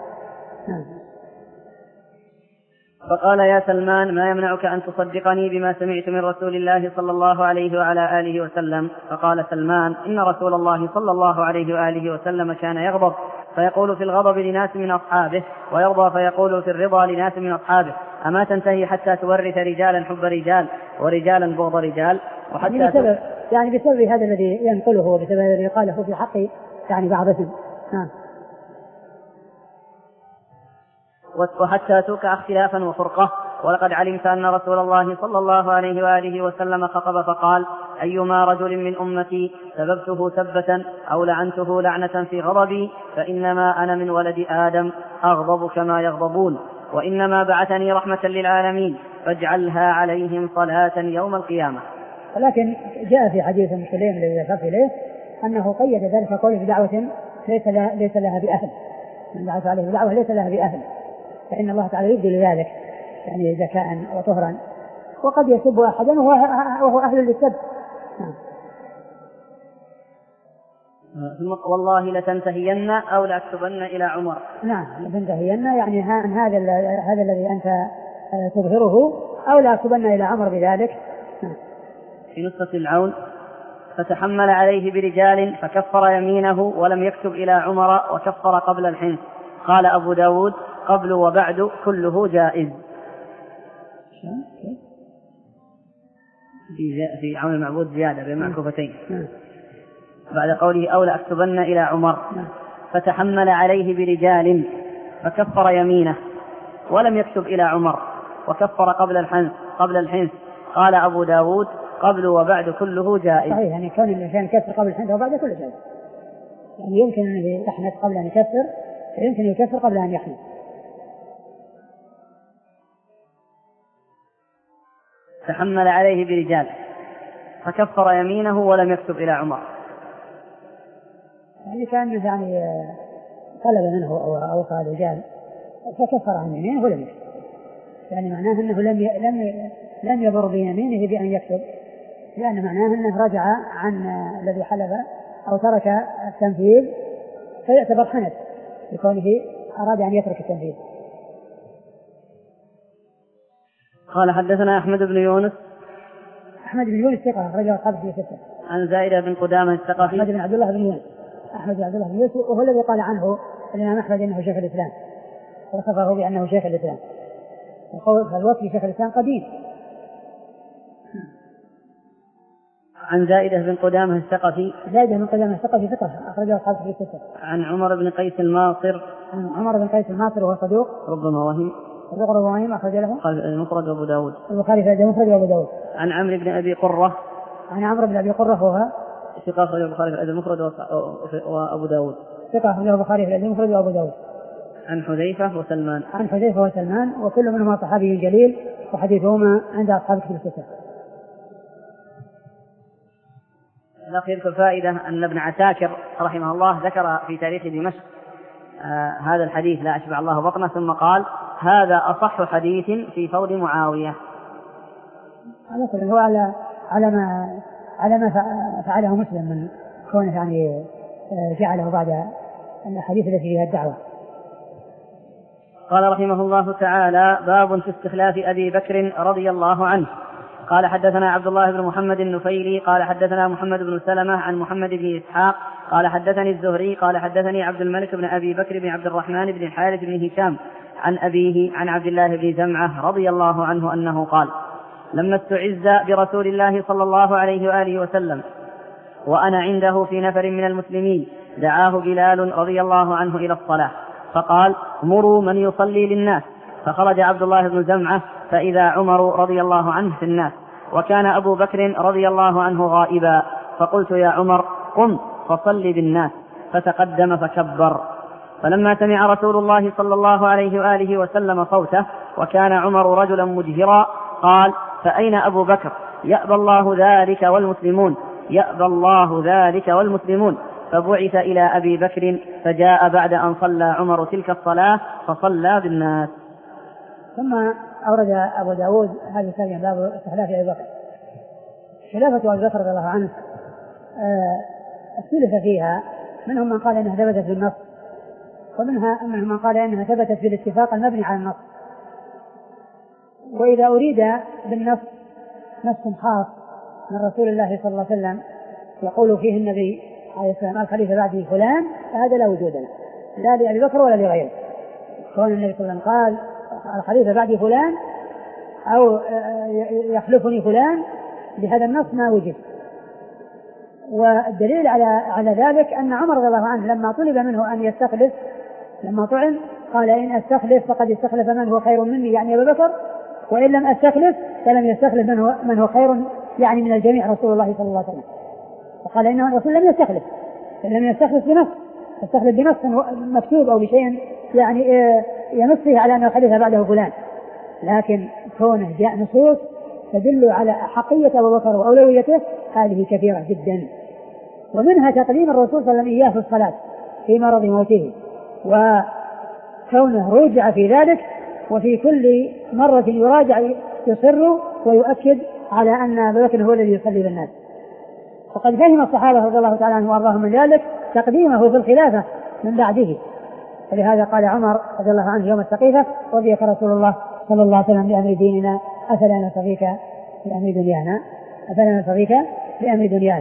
فقال يا سلمان ما يمنعك أن تصدقني بما سمعت من رسول الله صلى الله عليه وعلى آله وسلم؟ فقال سلمان إن رسول الله صلى الله عليه وآله وسلم كان يغضب فيقول في الغضب لناس من أصحابه ويرضى فيقول في الرضا لناس من أصحابه، أما تنتهي حتى تورث رجالا حب رجال ورجالا بغض رجال؟ وحتى يعني بسبب, يعني بسبب هذا الذي ينقله وبسبب الذي قاله في حق يعني بعضهم. نعم. وحتى توقع اختلافا وفرقة. ولقد علمت أن رسول الله صلى الله عليه وآله وسلم خطب فقال أيما رجل من أمتي سببته سبة أو لعنته لعنة في غضبي فإنما أنا من ولد آدم أغضب كما يغضبون، وإنما بعثني رحمة للعالمين فاجعلها عليهم صلاة يوم القيامة. ولكن جاء في حديث مسلم الذي ذكرت إليه أنه قيد ذلك قوله بدعوة ليس لها, ليس لها بأهل، من دعوت عليه بدعوة ليس لها بأهل، فإن الله تعالى يبدل ذلك يعني ذكاء وطهرا، وقد يسب أحدا وهو أهل للسب. ثم والله لتنتهين أو لأكتبن إلى عمر. نعم لتنتهين يعني هذا هذا الذي أنت تظهره أو لأكتبن إلى عمر بذلك. في نسخة العون فتحمل عليه برجال فكفر يمينه ولم يكتب إلى عمر وكفر قبل الحنث. قال أبو داود قبل وبعد كله جائز. في عون المعبود زيادة بين معكوفتين بعد قوله أو لأكتبن إلى عمر فتحمل عليه برجال فكفر يمينه ولم يكتب إلى عمر وكفر قبل الحنث قبل الحنث. قال أبو داود قبل وبعد كله جائز. صحيح يعني كون الإنسان يكفر قبل الحنث وبعد كله جائز، يعني يمكن أن يحنث قبل أن يكفر ويمكن أن يكفر قبل أن يحنث. تحمل عليه برجال فكفر يمينه ولم يكتب إلى عمر، يعني كان يعني طلب منه أو أوصى رجال فكفر عن يمينه ولم يكتب، يعني معناه أنه لم لم لم يبر بيمينه بأن يكتب، لأن معناه أنه رجع عن الذي حلف أو ترك التنفيذ فيعتبر حنث بكونه أراد أن يترك التنفيذ. قال حدثنا أحمد بن يونس. أحمد بن يونس ثقة رجل الخمسة في ستة. عن زائدة بن قدامة الثقفي. أحمد بن عبد الله بن يونس. أحمد بن عبد الله بن يونس وهو الذي قال عنه الإمام أحمد إنه شيخ الإسلام، وصفه بأنه شيخ الإسلام، وقول فالوصف شيخ الإسلام قديم. عن زائدة بن قدامة الثقفي. زائدة بن قدامة الثقفي ثقة أخرجه الخمسة في ستة. عن عمر بن قيس الماصر. عن عمر بن قيس الماصر وهو صدوق ربما وهم. صدوق ربما وهم أخرج له المفرد وأبو داود. البخاري في المفرد وأبو داود. عن عمرو بن أبي قرة. عن عمرو بن أبي قرة وهو ثقة أخرجه البخاري في المفرد وأبو داود. ثقة أخرجه البخاري في المفرد وأبو داود. عن حذيفة وسلمان. عن حذيفة وسلمان وكل منهما صحابي جليل وحديثهما عند أصحاب كتب الستة. لقيت الفائدة أن ابن عساكر رحمه الله ذكر في تاريخ دمشق آه هذا الحديث لا أشبع الله بطنه، ثم قال هذا أصح حديث في فضل معاوية. هو على على ما على ما فعله مسلم من كونه يعني جعله بعد الحديث التي فيها الدعوة. قال رحمه الله تعالى باب في استخلاف أبي بكر رضي الله عنه. قال حدثنا عبد الله بن محمد النفيلي قال حدثنا محمد بن سلمة عن محمد بن إسحاق قال حدثني الزهري قال حدثني عبد الملك بن أبي بكر بن عبد الرحمن بن الحارث بن هشام عن أبيه عن عبد الله بن زمعة رضي الله عنه أنه قال لما استعز برسول الله صلى الله عليه وآله وسلم وأنا عنده في نفر من المسلمين دعاه بلال رضي الله عنه إلى الصلاة فقال مروا من يصلي للناس، فخرج عبد الله بن زمعة فإذا عمر رضي الله عنه في الناس وكان أبو بكر رضي الله عنه غائبا، فقلت يا عمر قم فصل بالناس، فتقدم فكبر. فلما سمع رسول الله صلى الله عليه وآله وسلم صوته وكان عمر رجلا مجهرا قال فأين أبو بكر؟ يأبى الله ذلك والمسلمون يأبى الله ذلك والمسلمون فبعث إلى أبي بكر فجاء بعد أن صلى عمر تلك الصلاة فصلى بالناس. ثم أورد أبو داود هذه الثانية باب استخلاف أبي بكر. خلافة أبي بكر رضي الله عنه اختلف فيها، منهم من قال إنها ثبتت بالنص، ومنها منهم من قال إنها ثبتت بالاتفاق المبني على النص. وإذا أريد بالنص نص خاص من رسول الله صلى الله عليه وسلم يقول فيه النبي عليه السلام الخليفة بعده فلان، فهذا لا وجود له لا لأبي بكر ولا لغيره. كون النبي صلى الله عليه وسلم قال الخليفة بعده فلان أو يخلفني فلان بهذا النص ما وجد. والدليل على على ذلك أن عمر رضي الله عنه لما طلب منه أن يستخلف لما طعن قال إن أستخلف فقد استخلف من هو خير مني يعني أبي بكر، وإن لم أستخلف فلم يستخلف من هو, من هو خير يعني من الجميع رسول الله صلى الله عليه وسلم. فقال إنه الرسول لم يستخلف لم يستخلف بنص، يستخلف بنص مكتوب أو بشيء يعني ينصه على أن الخليفة بعده فلان، لكن كونه جاء نصوص تدل على أحقية أبو بكر وأولويته هذه كثيرة جدا. ومنها تقديم الرسول صلى الله عليه وسلم إياه في الصلاة في مرض موته، وكونه رجع في ذلك، وفي كل مرة يراجع يصر ويؤكد على أن أبا بكر هو الذي يصلي بالناس. وقد فهم الصحابة رضي الله تعالى عنهم وأرضاهم من ذلك تقديمه في الخلافة من بعده، ولهذا قال عمر رضي الله عنه يوم السقيفة: رضيك رسول الله صلى الله عليه وسلم بأمر ديننا أفلا نبتغيك بأمر دنيانا أفلا نبتغيك بأمر دنيانا.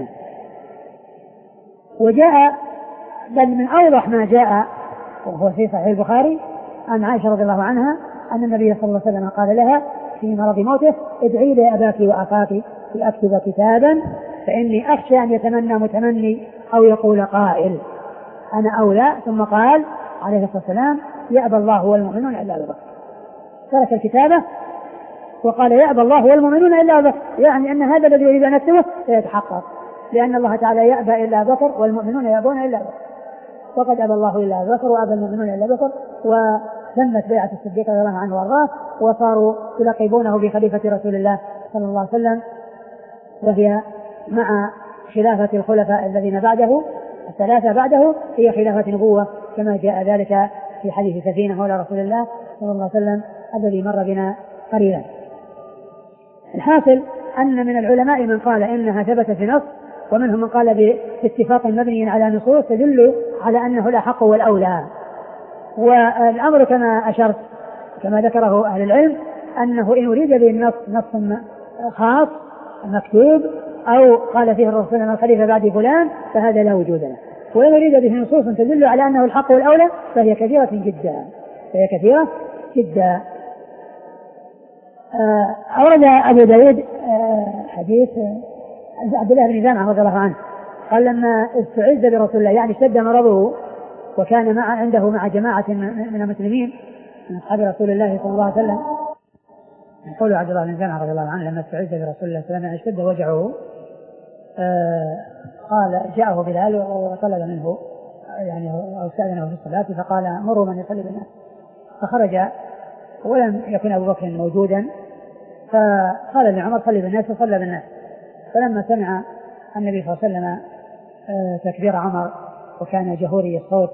وجاء بل من أوضح ما جاء وهو في صحيح البخاري عن عائشة رضي الله عنها أن النبي صلى الله عليه وسلم قال لها في مرض موته: ادعي لي أباك وأخاك لأكتب كتابا فإني أخشى أن يتمنى متمني أو يقول قائل أنا أولى. ثم قال عليه الصلاة والسلام: يأبى الله والمؤمنون إلا أبا بكر. ترك الكتابة وقال: يأبى الله والمؤمنون إلا أبا بكر، يعني أن هذا الذي يريد أن يكتبه سيتحقق، لأن الله تعالى يأبى إلا أبا بكر والمؤمنون يأبون إلا أبا بكر، وقد أبى الله إلا أبا بكر وأبى المؤمنون إلا أبا بكر. وتمت بيعة الصديق رضي الله عنه وأرضاه، وصاروا يلقبونه بخليفة رسول الله صلى الله عليه وسلم، وهي مع خلافة الخلفاء الذين بعده الثلاثة بعده هي خلافة نبوة، كما جاء ذلك في حديث سفينة مولى رسول الله صلى الله عليه وسلم الذي مر بنا قليلا. الحاصل أن من العلماء من قال إنها ثبت في نص، ومنهم من قال باتفاق مبني على نصوص تدل على أنه الأحق والأولى. والأمر كما أشرت كما ذكره أهل العلم أنه إن أريد به النص نص خاص مكتوب أو قال فيه الرسول من الخليفة بعد فلان فهذا لا وجود له، وإن أريد به نصوص تدل على أنه الحق والأولى فهي كثيرة جدا فهي كثيرة جدا. أورد أبو داود حديث عبد الله بن جامعة رضي الله عنه قال: لما استعز برسول الله يعني اشتد مرضه وكان مع عنده مع جماعة من المسلمين من أصحاب رسول الله صلى الله عليه وسلم، يقول عبد الله بن جامعة رضي الله عنه: لما استعز برسول الله صلى الله عليه وسلم اشتد وجعه، قال جاءه بلال وطلب منه يعني أو استأذنه في الصلاة، فقال: مروا من يصلي بالناس. فخرج ولم يكن أبو بكر موجودا، فقال لعمر: صلي بالناس، فصلى بالناس. فلما سمع النبي صلى الله عليه وسلم تكبير عمر وكان جهوري الصوت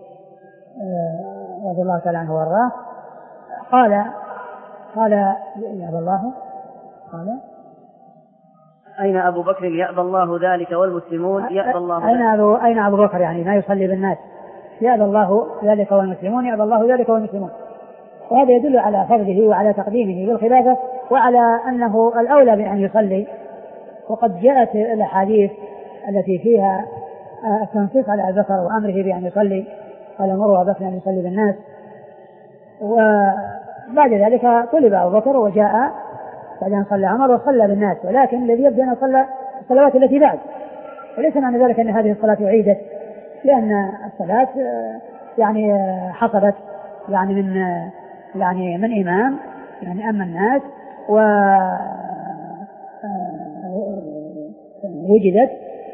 رضي الله تعالى عنه وارضاه قال قال يأبى الله قال أين أبو بكر يأبى الله ذلك والمسلمون يأبى الله أين أبو, أين أبو بكر يعني ما يصلي بالناس، يأبى الله ذلك والمسلمون يأبى الله ذلك والمسلمون. وهذا يدل على فضله وعلى تقديمه بالخلافة وعلى أنه الأولى بأن يصلي. وقد جاءت الأحاديث التي فيها التنصيص على أبي بكر وأمره بأن يصلي، قال: مروا أبا بكر أن يصلي بالناس. وبعد ذلك طلب أبو بكر وجاء بعد أن صلى عمر وصلى بالناس، ولكن الذي يبدأ أن صلى الصلوات التي بعد، وليس معنى ذلك أن هذه الصلاة عيدت، لأن الصلاة يعني حصلت يعني من يعني من إمام يعني أما الناس ووجدت،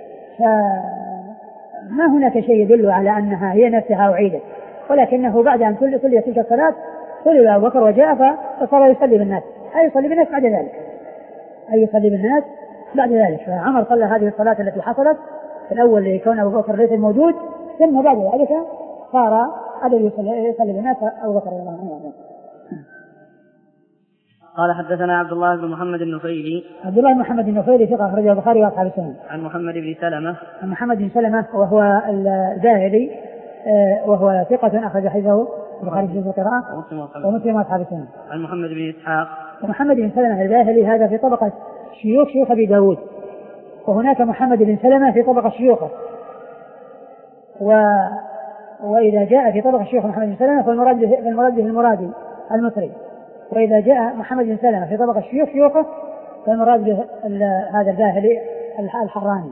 فما هناك شيء يدل على أنها هي نفسها أعيدت، ولكنه بعد أن صلي تلك الصلاة طلب أبو بكر وجاء فصار يصلي بالناس، أي يصلي بالناس بعد ذلك أي يصلي بالناس بعد ذلك. فعمر صلى هذه الصلاة التي حصلت في الأول لكون أبو بكر ليس موجود، ثم بعد ذلك صار الذي يصلي بالناس أبو بكر رضي الله عنه. قال: حدثنا عبد الله بن محمد النفيلي. عبد الله بن محمد النفيلي ثقة أخرجه البخاري وأصحاب السنن. عن محمد بن سلمة. عن محمد بن سلمة وهو الباهلي وهو ثقة أخرج حديثه البخاري في القراءة ومسلم وأصحاب السنن. عن محمد بن إسحاق. ومحمد بن سلمة الباهلي هذا في طبقة شيوخ شيوخ أبي داود، وهناك محمد بن سلمة في طبقة شيوخه، و وإذا جاء في طبقة شيوخ محمد بن سلمة فالمراد به المراد به المرادي المصري، وإذا جاء محمد بن سلمة في طبقة شيوخ شيوخه فالمراد به هذا الباهلي الحراني.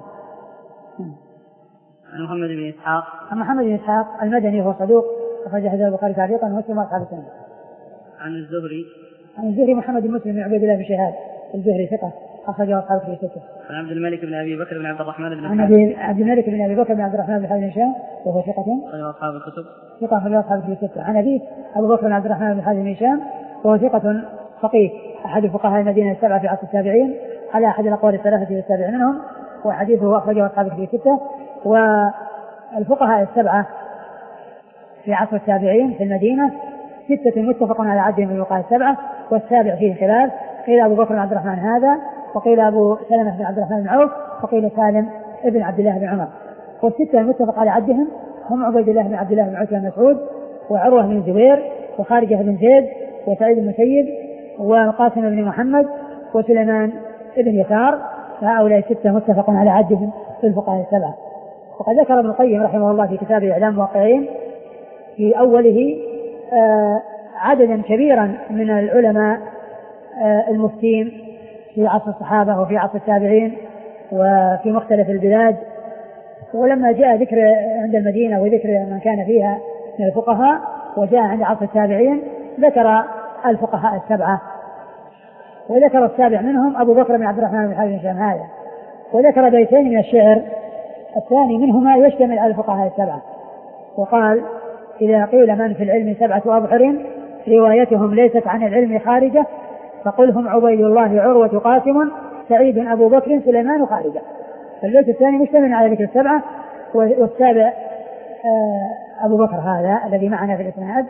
عن محمد بن إسحاق. عن محمد بن إسحاق المدني هو صدوق أخرج حديث البخاري تعليقا ومسلم وأصحاب السنن. عن الزهري. عن الزهري محمد بن مسلم بن عبيد الله بن شهاب الزهري ثقة أخرجه أصحاب في الستة. عن عبد الملك بن أبي بكر بن عبد الرحمن بن عن أبي عبد الملك بن أبي بكر بن عبد الرحمن بن حارث بن هشام وهو ثقة أخرجه أصحاب الكتب. ثقة أخرجه أصحاب في الستة. عن أبيه أبو بكر بن عبد الرحمن بن حارث بن هشام وهو ثقة فقيه أحد فقهاء المدينة السبعة في عصر التابعين على أحد الأقوال الثلاثة والسابع منهم، وحديثه أخرجه أصحاب الكتب الستة. والفقهاء السبعة في عصر التابعين في المدينة ستة متفق على عدهم من الفقهاء السبعة، والسابع فيه خلاف، قيل أبو بكر بن عبد الرحمن هذا، وقيل أبو سلمة بن عبد الرحمن بن عوف، وقيل سالم ابن عبد الله بن عمر. والستة المتفق على عدهم هم عبيد الله بن عبد الله بن عتبة بن مسعود، وعروة بن الزبير، وخارجة بن زيد، وسعيد بن المسيب، والقاسم بن محمد، وسليمان بن يسار. فهؤلاء الستة متفق على عدهم في الفقهاء السبعة. وقد ذكر ابن القيم رحمه الله في كتابه إعلام الواقعين في أوله آه عددا كبيرا من العلماء آه المفتين في عصر الصحابة وفي عصر التابعين وفي مختلف البلاد. ولما جاء ذكر عند المدينة وذكر من كان فيها من الفقهاء وجاء عند عصر التابعين ذكر الفقهاء السبعة، وذكر السابع منهم أبو بكر بن عبد الرحمن بن حارث بن هشام هذا، وذكر بيتين من الشعر الثاني منهما يشتمل على الفقهاء السبعة، وقال: إذا قيل من في العلم سبعة أبحر روايتهم ليست عن العلم خارجة، فقل هم عبيد الله عروة قاسم سعيد أبو بكر سليمان خارجة. فالبيت الثاني مشتمل على ذكر السبعة، والسابع أبو بكر هذا الذي معنا في الإسناد.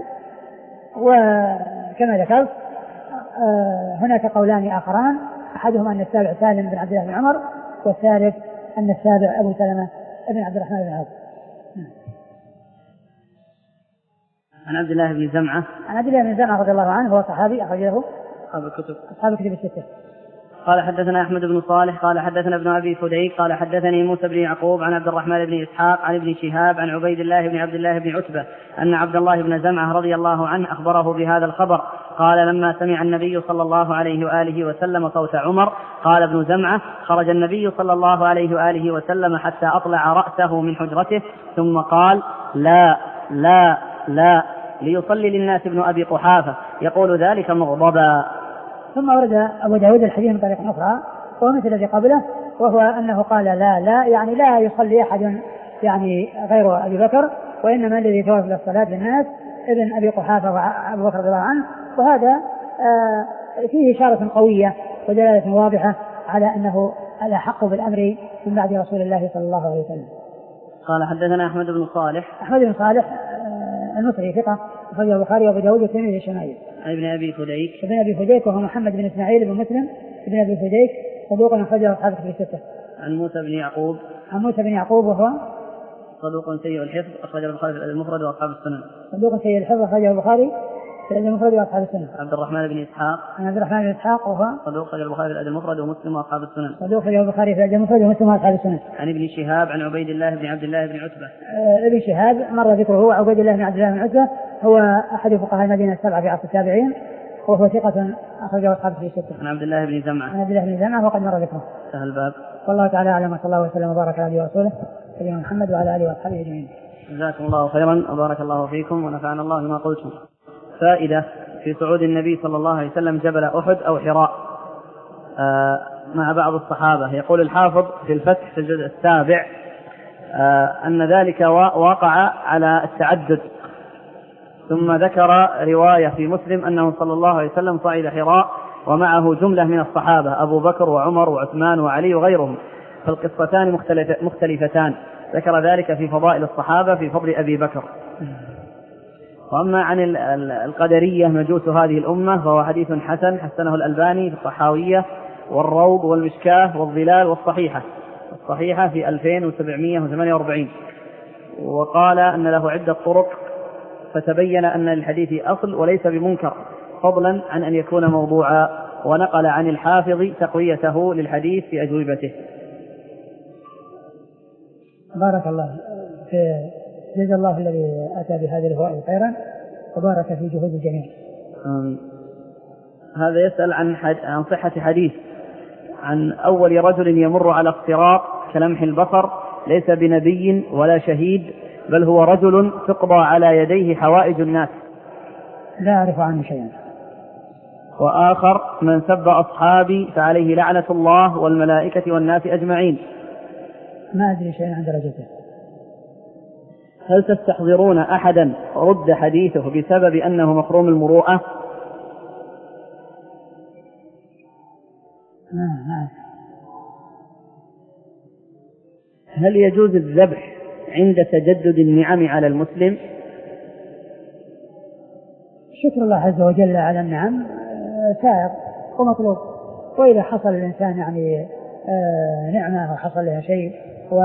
وكما ذكرت هناك قولان آخران، أحدهما أن السابع سالم بن عبد الله بن عمر، والثالث أن السابع أبو سلمة بن عبد الرحمن بن عوف. عن عبد الله بن زمعة عن عبد الله بن زمعة رضي الله عنه، هو صحابي أخرجه أصحاب الكتب أصحاب الكتب الستة. قال حدثنا أحمد بن صالح قال حدثنا ابن أبي فديك قال حدثني موسى بن يعقوب عن عبد الرحمن بن إسحاق عن ابن شهاب عن عبيد الله بن عبد الله بن عتبة أن عبد الله بن زمعة رضي الله عنه أخبره بهذا الخبر. قال: لما سمع النبي صلى الله عليه وآله وسلم صوت عمر، قال ابن زمعة: خرج النبي صلى الله عليه وآله وسلم حتى أطلع رأسه من حجرته ثم قال: لا لا لا، ليصلي للناس ابن أبي قحافة يقول ذلك مغضبا. ثم ورد أبو داود الحديث من طريق أخرى وهو مثل الذي قبله، وهو أنه قال لا لا يعني لا يصلي أحد يعني غير أبي بكر، وإنما الذي توفى الصلاة للناس ابن أبي قحافة وأبو بكر رضي الله عنه. وهذا آه فيه إشارة قوية ودلالة واضحة على أنه الأحق بالأمر من بعد رسول الله صلى الله عليه وسلم. قال حدثنا أحمد بن صالح أحمد بن صالح آه المصري ثقة، أخرجه البخاري وأبو داود والترمذي الشمائل. عن ابن أبي فديك ابن أبي فديك وهو محمد بن إسماعيل بن مسلم ابن أبي فديك صدوق أخرجه أصحاب الكتب الستة. عن موسى بن يعقوب عن موسى بن يعقوب وهو صدوق سيء الحفظ أخرجه البخاري في المفرد وأصحاب السنن. صدوق سيء الحفظ أخرجه البخاري في المفرد وأصحاب السنن. عبد الرحمن بن إسحاق عن عبد الرحمن بن إسحاق وهو صدوق أخرجه البخاري في المفرد ومسلم وأصحاب السنن. صدوق أخرجه البخاري في المفرد ومسلم وأصحاب السنن. عن ابن شهاب عن عبيد الله بن عبد الله بن عتبة. آه ابن شهاب مر ذكره، هو عبيد الله بن عبد الله بن عتبة، هو أحد فقهاء المدينة السبعة في عصر التابعين، وهو ثقة أخرجه أصحاب في الستة. عن عبد الله بن زمعة عن عبد الله بن زمعة وقد مر ذكره. سهل الباب. والله تعالى أعلم، وصلى الله وسلم وبارك على نبينا ورسوله سيدنا محمد وعلى آله وأصحابه أجمعين. جزاكم الله خيرا وبارك الله فيكم ونفعنا الله بما قلتم. فائدة في صعود النبي صلى الله عليه وسلم جبل أحد أو حراء آه مع بعض الصحابة. يقول الحافظ في الفتح في الجزء السابع آه أن ذلك واقع على التعدد، ثم ذكر رواية في مسلم أنه صلى الله عليه وسلم صعد حراء ومعه جملة من الصحابة أبو بكر وعمر وعثمان وعلي وغيرهم، فالقصتان مختلفتان. ذكر ذلك في فضائل الصحابة في فضل أبي بكر. وأما عن القدرية مجوس هذه الأمة فهو حديث حسن حسنه الألباني في الطحاوية والروض والمشكاة والظلال والصحيحة الصحيحة في ألفين وسبعمائة وثمانية وأربعين، وقال أن له عدة طرق، فتبين أن الحديث أصل وليس بمنكر، فضلا عن أن يكون موضوعا، ونقل عن الحافظ تقويته للحديث في أجوبته. بارك الله في جزا الله الذي أتى بهذه الفوائد خيرا وبارك في جهود الجميع. آمين. هذا يسأل عن, عن صحة حديث عن أول رجل يمر على الصراط كلمح البصر ليس بنبي ولا شهيد، بل هو رجل تقضى على يديه حوائج الناس. لا أعرف عنه شيئا. وآخر من سب أصحابي فعليه لعنة الله والملائكة والناس أجمعين. ما أدري شيئا عن درجته. هل تستحضرون أحدا رد حديثه بسبب أنه مخروم المروءة؟ هل يجوز الذبح عند تجدد النعم على المسلم؟ شكر الله عز وجل على النعم سائر ومطلوب، وإذا حصل الإنسان يعني نعمة وحصل لها شيء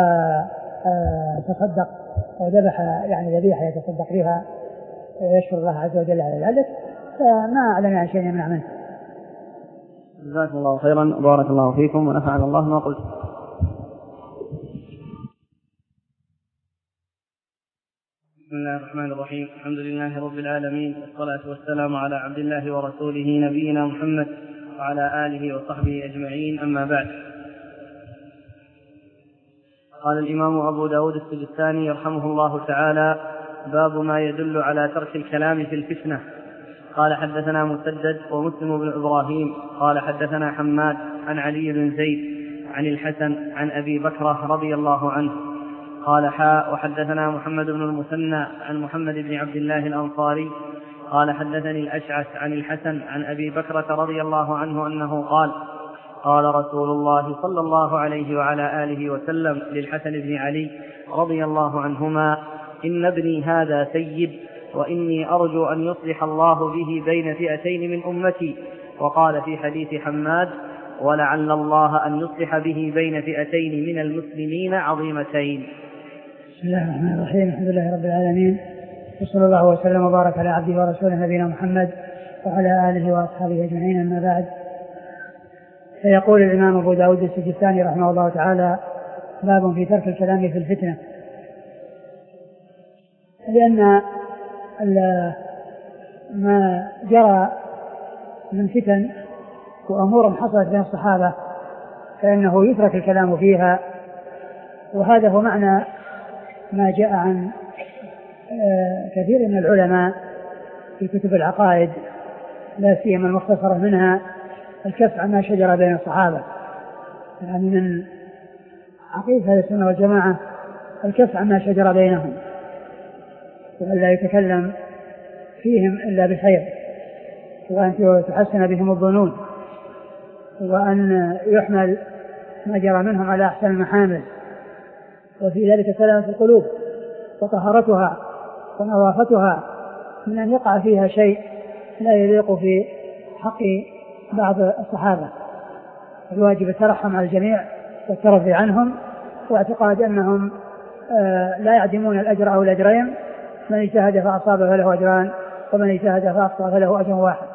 وتصدق وذبح يعني ذبيحة يتصدق بها يشكر الله عز وجل على ذلك، فما أعلم عن شيء يمنع منه. جزاكم الله خيرا، بارك الله فيكم ونفعنا الله ما قلت. بسم الله الرحمن الرحيم، الحمد لله رب العالمين، والصلاة والسلام على عبد الله ورسوله نبينا محمد وعلى آله وصحبه أجمعين، أما بعد. قال الإمام أبو داود السجستاني يرحمه الله تعالى: باب ما يدل على ترك الكلام في الفتنة. قال حدثنا مسدد ومسلم بن إبراهيم قال حدثنا حماد عن علي بن زيد عن الحسن عن أبي بكرة رضي الله عنه قال حاء وحدثنا محمد بن المثنى عن محمد بن عبد الله الأنصاري قال حدثني الأشعث عن الحسن عن أبي بكرة رضي الله عنه أنه قال: قال رسول الله صلى الله عليه وعلى آله وسلم للحسن بن علي رضي الله عنهما: إن ابني هذا سيد، وإني أرجو أن يصلح الله به بين فئتين من أمتي. وقال في حديث حماد: ولعل الله أن يصلح به بين فئتين من المسلمين عظيمتين. بسم الله الرحمن الرحيم، الحمد لله رب العالمين، وصلى الله وسلم وبارك على عبده ورسوله نبينا محمد وعلى آله وأصحابه أجمعين، أما بعد. فيقول الإمام أبو داود السجستاني رحمه الله تعالى: باب في ترك الكلام في الفتنة. لأن ما جرى من فتن وأمور حصلت بين الصحابة فإنه يترك الكلام فيها، وهذا هو معنى ما جاء عن كثير من العلماء في كتب العقائد، لا سيما المختصرة منها: الكف عما شجر بين الصحابة. يعني من عقيدة أهل السنة والجماعة الكف عما شجر بينهم، وأن لا يتكلم فيهم إلا بخير، وأن تحسن بهم الظنون، وأن يحمل ما جرى منهم على أحسن المحامل، وفي ذلك سلامة القلوب وطهارتها ونظافتها من أن يقع فيها شيء لا يليق في حق بعض الصحابة. الواجب الترحم على الجميع والترفع عنهم، واعتقاد أنهم لا يعدمون الأجر أو الأجرين، من اجتهد فأصاب فله أجران، ومن اجتهد فأخطأ فله أجر واحد.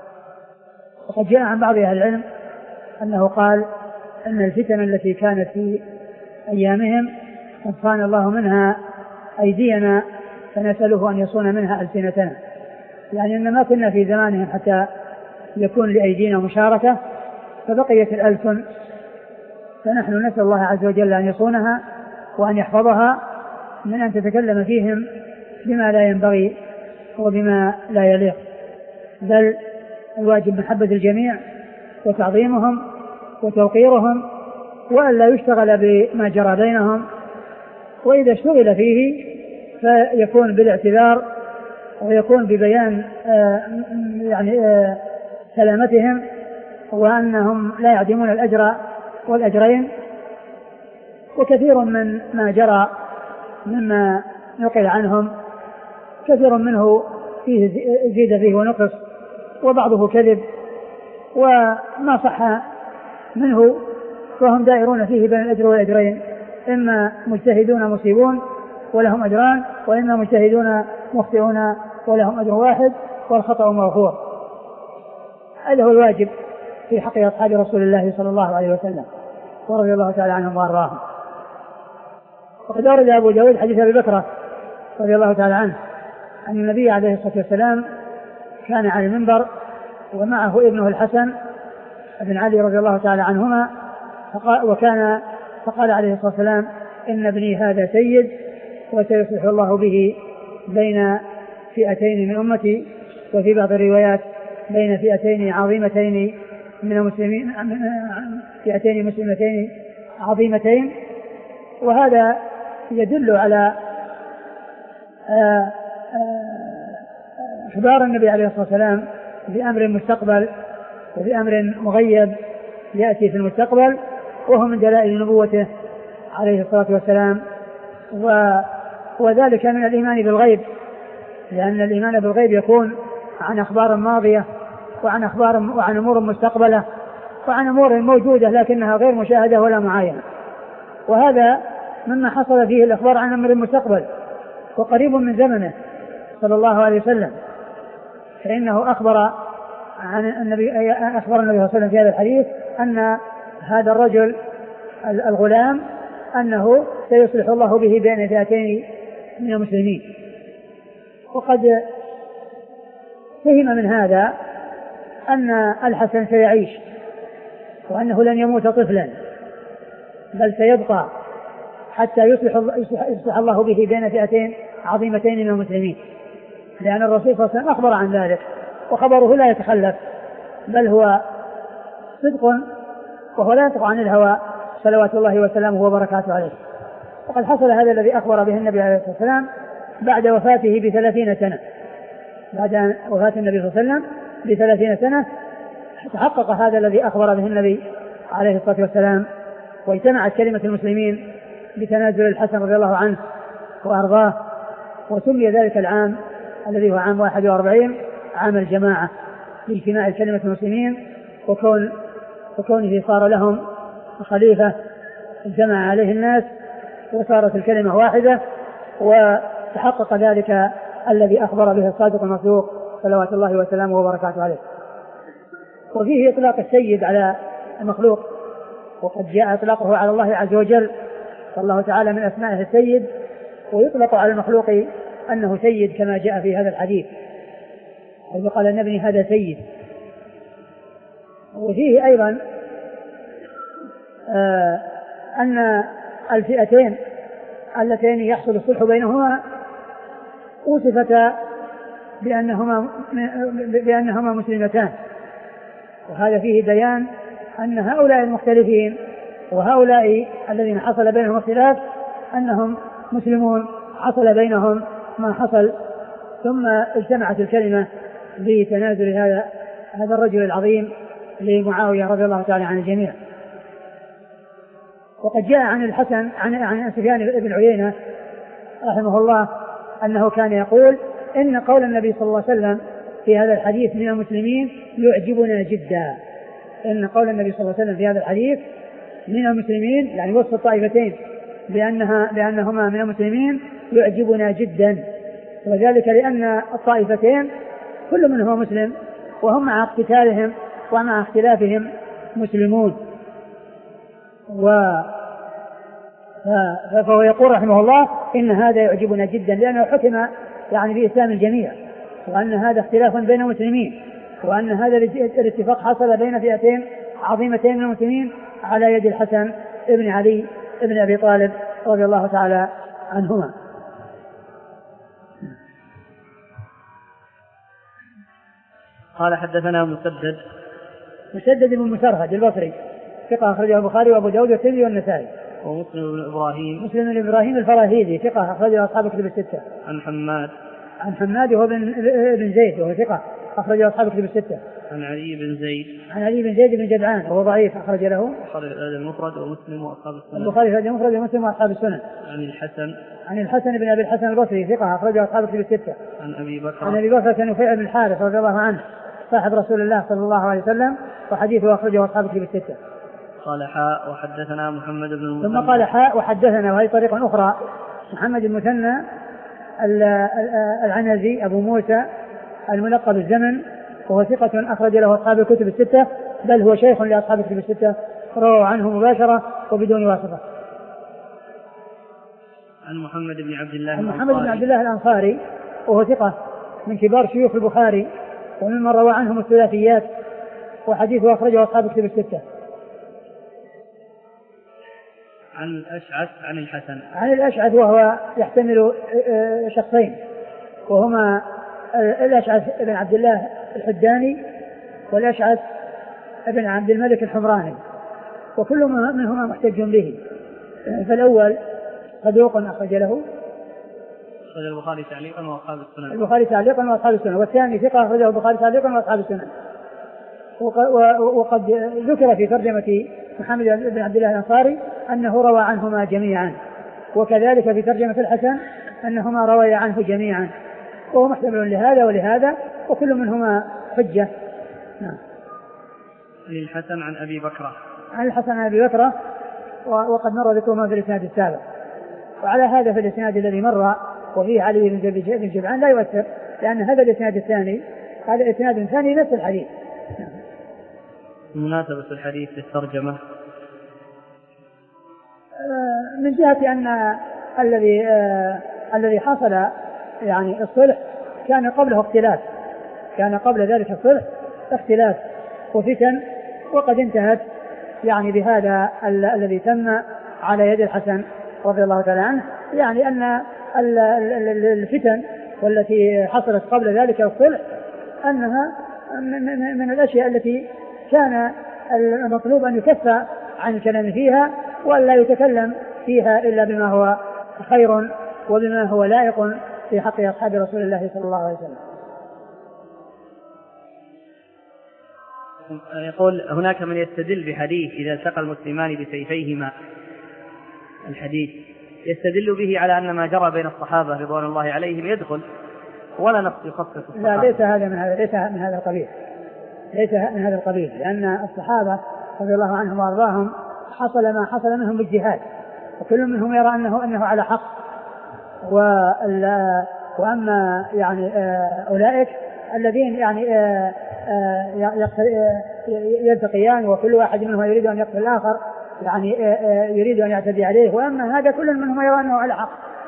وقد جاء عن بعض أهل العلم أنه قال أن الفتن التي كانت في أيامهم قد صان الله منها أيدينا فنسأله أن يصون منها ألسنتنا، يعني أن ما كنا في زمانهم حتى يكون لأيدينا مشاركة فبقيت الألسن، فنحن نسأل الله عز وجل أن يصونها وأن يحفظها من أن تتكلم فيهم بما لا ينبغي وبما لا يليق، بل الواجب محبة الجميع وتعظيمهم وتوقيرهم، وأن لا يشتغل بما جرى بينهم، وإذا اشتغل فيه فيكون بالاعتذار ويكون ببيان آه يعني آه سلامتهم، وأنهم لا يعدمون الأجر والأجرين. وكثير من ما جرى مما نقل عنهم كثير منه فيه زيد فيه ونقص، وبعضه كذب، وما صح منه فهم دائرون فيه بين الأجر والأجرين، إما مجتهدون مصيبون ولهم أجران، وإما مجتهدون مخطئون ولهم أجر واحد والخطأ مغفور. هذا هو الواجب في حق أصحاب رسول الله صلى الله عليه وسلم ورضي الله تعالى عنهم وأرضاهم. وقد أورد أبو داود حديث أبي بكرة رضي الله تعالى عنه أن النبي عليه الصلاة والسلام كان على المنبر ومعه ابنه الحسن بن علي رضي الله تعالى عنهما، وكان فقال عليه الصلاة والسلام: إن ابني هذا سيد، وسيصلح الله به بين فئتين من أمتي، وفي بعض الروايات بين فئتين عظيمتين من المسلمين، فئتين مسلمتين عظيمتين. وهذا يدل على إخبار النبي عليه الصلاة والسلام بأمر مستقبل وبأمر مغيب يأتي في المستقبل، وهو من دلائل نبوته عليه الصلاة والسلام. وذلك من الإيمان بالغيب، لأن الإيمان بالغيب يكون عن أخبار ماضية وعن أخبار وعن أمور مستقبلة وعن أمور موجودة لكنها غير مشاهدة ولا معاينة. وهذا مما حصل فيه الأخبار عن أمر المستقبل وقريب من زمنه صلى الله عليه وسلم، فإنه أخبر عن النبي أخبر النبي صلى الله عليه وسلم في هذا الحديث أن هذا الرجل الغلام أنه سيصلح الله به بين فئتين من المسلمين. وقد فهم من هذا أن الحسن سيعيش وأنه لن يموت طفلا، بل سيبقى حتى يصلح, يصلح الله به بين فئتين عظيمتين من المسلمين، لأن الرسول صلى الله عليه وسلم أخبر عن ذلك، وخبره لا يتخلف بل هو صدق، وهو لا ينطق عن الهوى صلوات الله وسلامه وبركاته عليه. وقد حصل هذا الذي أخبر به النبي عليه الصلاة والسلام بعد وفاته بثلاثين سنة، بعد وفاة النبي صلى الله عليه وسلم بثلاثين سنة تحقق هذا الذي أخبر به النبي عليه الصلاة والسلام، واجتمعت كلمة المسلمين بتنازل الحسن رضي الله عنه وأرضاه، وسمي ذلك العام الذي هو عام واحد وأربعين عام الجماعة لاجتماع كلمة المسلمين، وكون وكونه صار لهم خليفة جمع عليه الناس وصارت الكلمة واحدة، وتحقق ذلك الذي أخبر به الصادق المصدوق صلوات الله وسلامه وبركاته عليه. وفيه إطلاق السيد على المخلوق، وقد جاء إطلاقه على الله عز وجل، فالله تعالى من أسمائه السيد، ويطلق على المخلوق أنه سيد كما جاء في هذا الحديث حيث قال النبي هذا سيد. وفيه أيضا آه أن الفئتين اللتين يحصل الصلح بينهما وصفتا بأنهما, بأنهما مسلمتان، وهذا فيه بيان أن هؤلاء المختلفين وهؤلاء الذين حصل بينهم اختلاف أنهم مسلمون، حصل بينهم ما حصل، ثم اجتمعت الكلمة بتنازل هذا هذا الرجل العظيم لمعاوية رضي الله تعالى عن الجميع. وقد جاء عن الحسن عن عن سفيان بن عيينة رحمه الله أنه كان يقول إن قول النبي صلى الله عليه وسلم في هذا الحديث من المسلمين يعجبنا جدا، إن قول النبي صلى الله عليه وسلم في هذا الحديث من المسلمين يعني وصف الطائفتين بأنها بأنهما من المسلمين يعجبنا جدا، وذلك لأن الطائفتين كل منهم مسلم، وهم مع اقتتالهم ومع اختلافهم مسلمون. و فهو يقول رحمه الله إن هذا يعجبنا جدا لأنه حكم يعني بإسلام الجميع، وأن هذا اختلاف بين المسلمين، وأن هذا الاتفاق حصل بين فئتين عظيمتين من المسلمين على يد الحسن ابن علي ابن أبي طالب رضي الله تعالى عنهما. قال حدثنا مسدد مسدد بن مسرهد البصري ثقة أخرجه البخاري وأبو داود والترمذي والنسائي. ومسلم بن إبراهيم مسلم بن إبراهيم الفراهيدي ثقة أخرجه أصحاب الكتب الستة. عن حماد عن حماد وهو بن بن زيد وهو ثقة أخرجه أصحاب الكتب الستة. عن علي بن زيد عن علي بن زيد بن جدعان وهو ضعيف أخرج له البخاري المفرد ومسلم وأصحاب السنن. البخاري المفرد ومسلم وأصحاب السنن. عن الحسن عن الحسن بن أبي الحسن البصري ثقة أخرجه أصحاب الكتب الستة. عن أبي بكر عن أبي بكر كان نفيع بن الحارث رضي الله عنه صاحب رسول الله صلى الله عليه وسلم، وحديثه أخرجه أصحاب الكتب الستة. قال حاء وحدثنا محمد بن المثنى. ثم قال حاء وحدثنا، وهي طريقة أخرى، محمد المثنى العنزي أبو موسى الملقب بالزمن، وهو ثقة أخرج له أصحاب الكتب الستة، بل هو شيخ لأصحاب الكتب الستة رووا عنه مباشرة وبدون واسطة. عن محمد بن عبد الله عن محمد بن عبد الله الأنصاري وهو ثقة من كبار شيوخ البخاري وممن روى عنهم الثلاثيات، وحديثه أخرجه أصحاب الكتب الستة. عن الأشعث عن الحسن عن الأشعث وهو يحتمل شخصين، وهما الأشعث بن عبد الله الحداني والأشعث بن عبد الملك الحمراني، وكل منهما محتج به. فالأول صدوق أخرج له أخرج البخاري تعليقا وأصحاب السنن البخاري تعليقا وأصحاب السنن، والثاني ثقة أخرجه البخاري تعليقا وأصحاب السنن. وقد ذكر في ترجمة محمد بن عبد الله الأنصاري أنه روى عنهما جميعا، وكذلك في ترجمة الحسن أنهما روي عنه جميعا، وهو محتمل لهذا ولهذا، وكل منهما حجة. نعم. الحسن عن أبي بكرة عن الحسن عن أبي بكرة، وقد مر ذكرهما في الإسناد السابق. وعلى هذا في الإسناد الذي مر وفيه علي بن جبعان لا يؤثر، لأن هذا الإسناد الثاني هذا الإسناد الثاني نفس الحديث. مناسبة الحديث للترجمة من جهة أن الذي الذي حصل يعني الصلح كان قبله اختلاف، كان قبل ذلك الصلح اختلاف وفتن، وقد انتهت يعني بهذا الذي تم على يد الحسن رضي الله تعالى عنه، يعني أن الفتن والتي حصلت قبل ذلك الصلح أنها من الأشياء التي كان المطلوب أن يكف عن الكلام فيها، وأن لا يتكلم فيها إلا بما هو خير وبما هو لائق في حق أصحاب رسول الله صلى الله عليه وسلم. يقول هناك من يستدل بحديث إذا التقى المسلمان بسيفيهما، الحديث يستدل به على أن ما جرى بين الصحابة رضوان الله عليهم يدخل ولا نقص يخصص الصحابة. لا، ليس هذا من هذا ليس من هذا القبيل ليس من هذا القبيل لأن الصحابة رضي الله عنهم وأرضاهم حصل ما حصل منهم اجتهاد، وكل منهم يرى أنه أنه على حق، وأما يعني أولئك الذين يعني يلتقيان وكل واحد منهم يريد أن يقتل الآخر، يعني يريد أن يعتدي عليه، وأما هذا كل منهم يرى أنه على حق.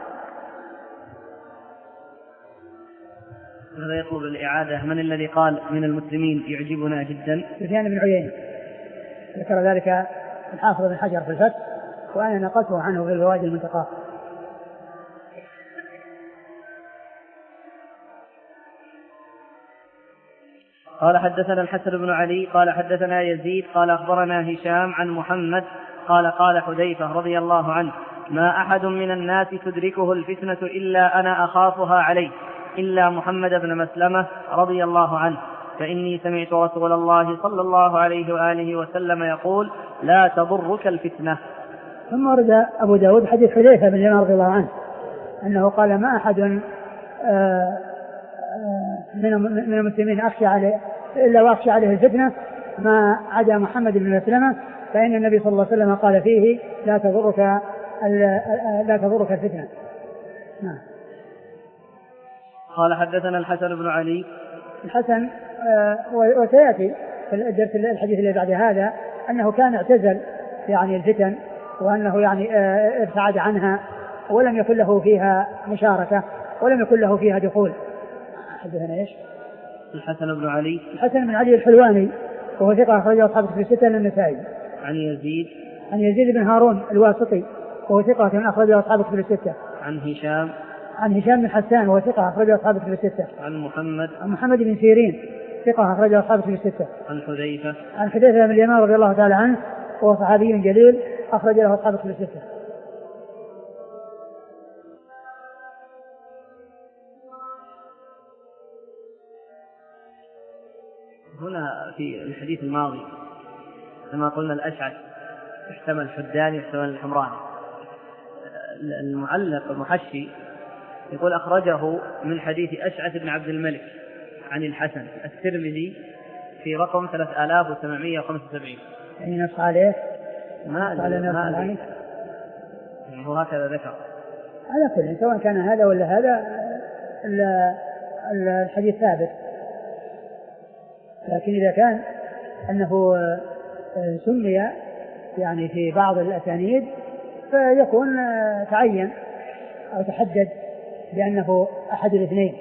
هذا يطلب الإعادة. من الذي قال من المسلمين يعجبنا جدا؟ سفيان بن عيينة، ذكر ذلك الحافظ بن حجر في الفتح، وأنا نقلته عنه في الفوائد المنتقاه. قال حدثنا الحسن بن علي قال حدثنا يزيد قال أخبرنا هشام عن محمد قال قال حذيفة رضي الله عنه: ما أحد من الناس تدركه الفتنة إلا أنا أخافها عليه إلا محمد بن مسلمة رضي الله عنه، فإني سمعت رسول الله صلى الله عليه وآله وسلم يقول: لا تضرك الفتنة. ثم ورد أبو داود حديث حذيفة بن اليمان رضي الله عنه أنه قال: ما أحد من المسلمين أخشى عليه إلا وأخشى عليه الفتنة ما عدا محمد بن مسلمة، فإن النبي صلى الله عليه وسلم قال فيه: لا تضرك لا تضرك الفتنة. نعم. قال حدثنا الحسن بن علي. الحسن وسيأتي في الدرس الحديث اللي بعد هذا أنه كان اعتزل يعني الفتن، وأنه يعني ابتعد عنها ولم يكن له فيها مشاركة ولم يكن له فيها دخول. حدثنا ايش؟ الحسن بن علي. الحسن بن علي الحلواني وهو ثقة أخرجه أصحاب الكتب الستة للنسائي. عن يزيد. عن يزيد بن هارون الواسطي وهو ثقة من أخرجه أصحاب الكتب الستة. عن هشام. عن هشام بن حسان وهو ثقة أخرجه أصحاب الكتب الستة. عن محمد. عن محمد بن سيرين ثقة أخرجه أصحاب الكتب الستة. عن حذيفة. عن حذيفة بن اليمان رضي الله تعالى عنه وهو صحابي جليل أخرج له أصحاب الكتب الستة. هنا في الحديث الماضي كما قلنا الأشعث يحتمل حداني يحتمل الحمراني. المعلق المحشي يقول أخرجه من حديث أشعث بن عبد الملك عن الحسن الترمذي في رقم ثلاثة آلاف وسبعمائة وخمسة وسبعين. يعني نص عليه ما أدري يعني هو هكذا ذكر. على كل سواء كان هذا ولا هذا الحديث ثابت، لكن إذا كان أنه سمي يعني في بعض الأسانيد فيكون تعين أو تحدد بأنه أحد الاثنين.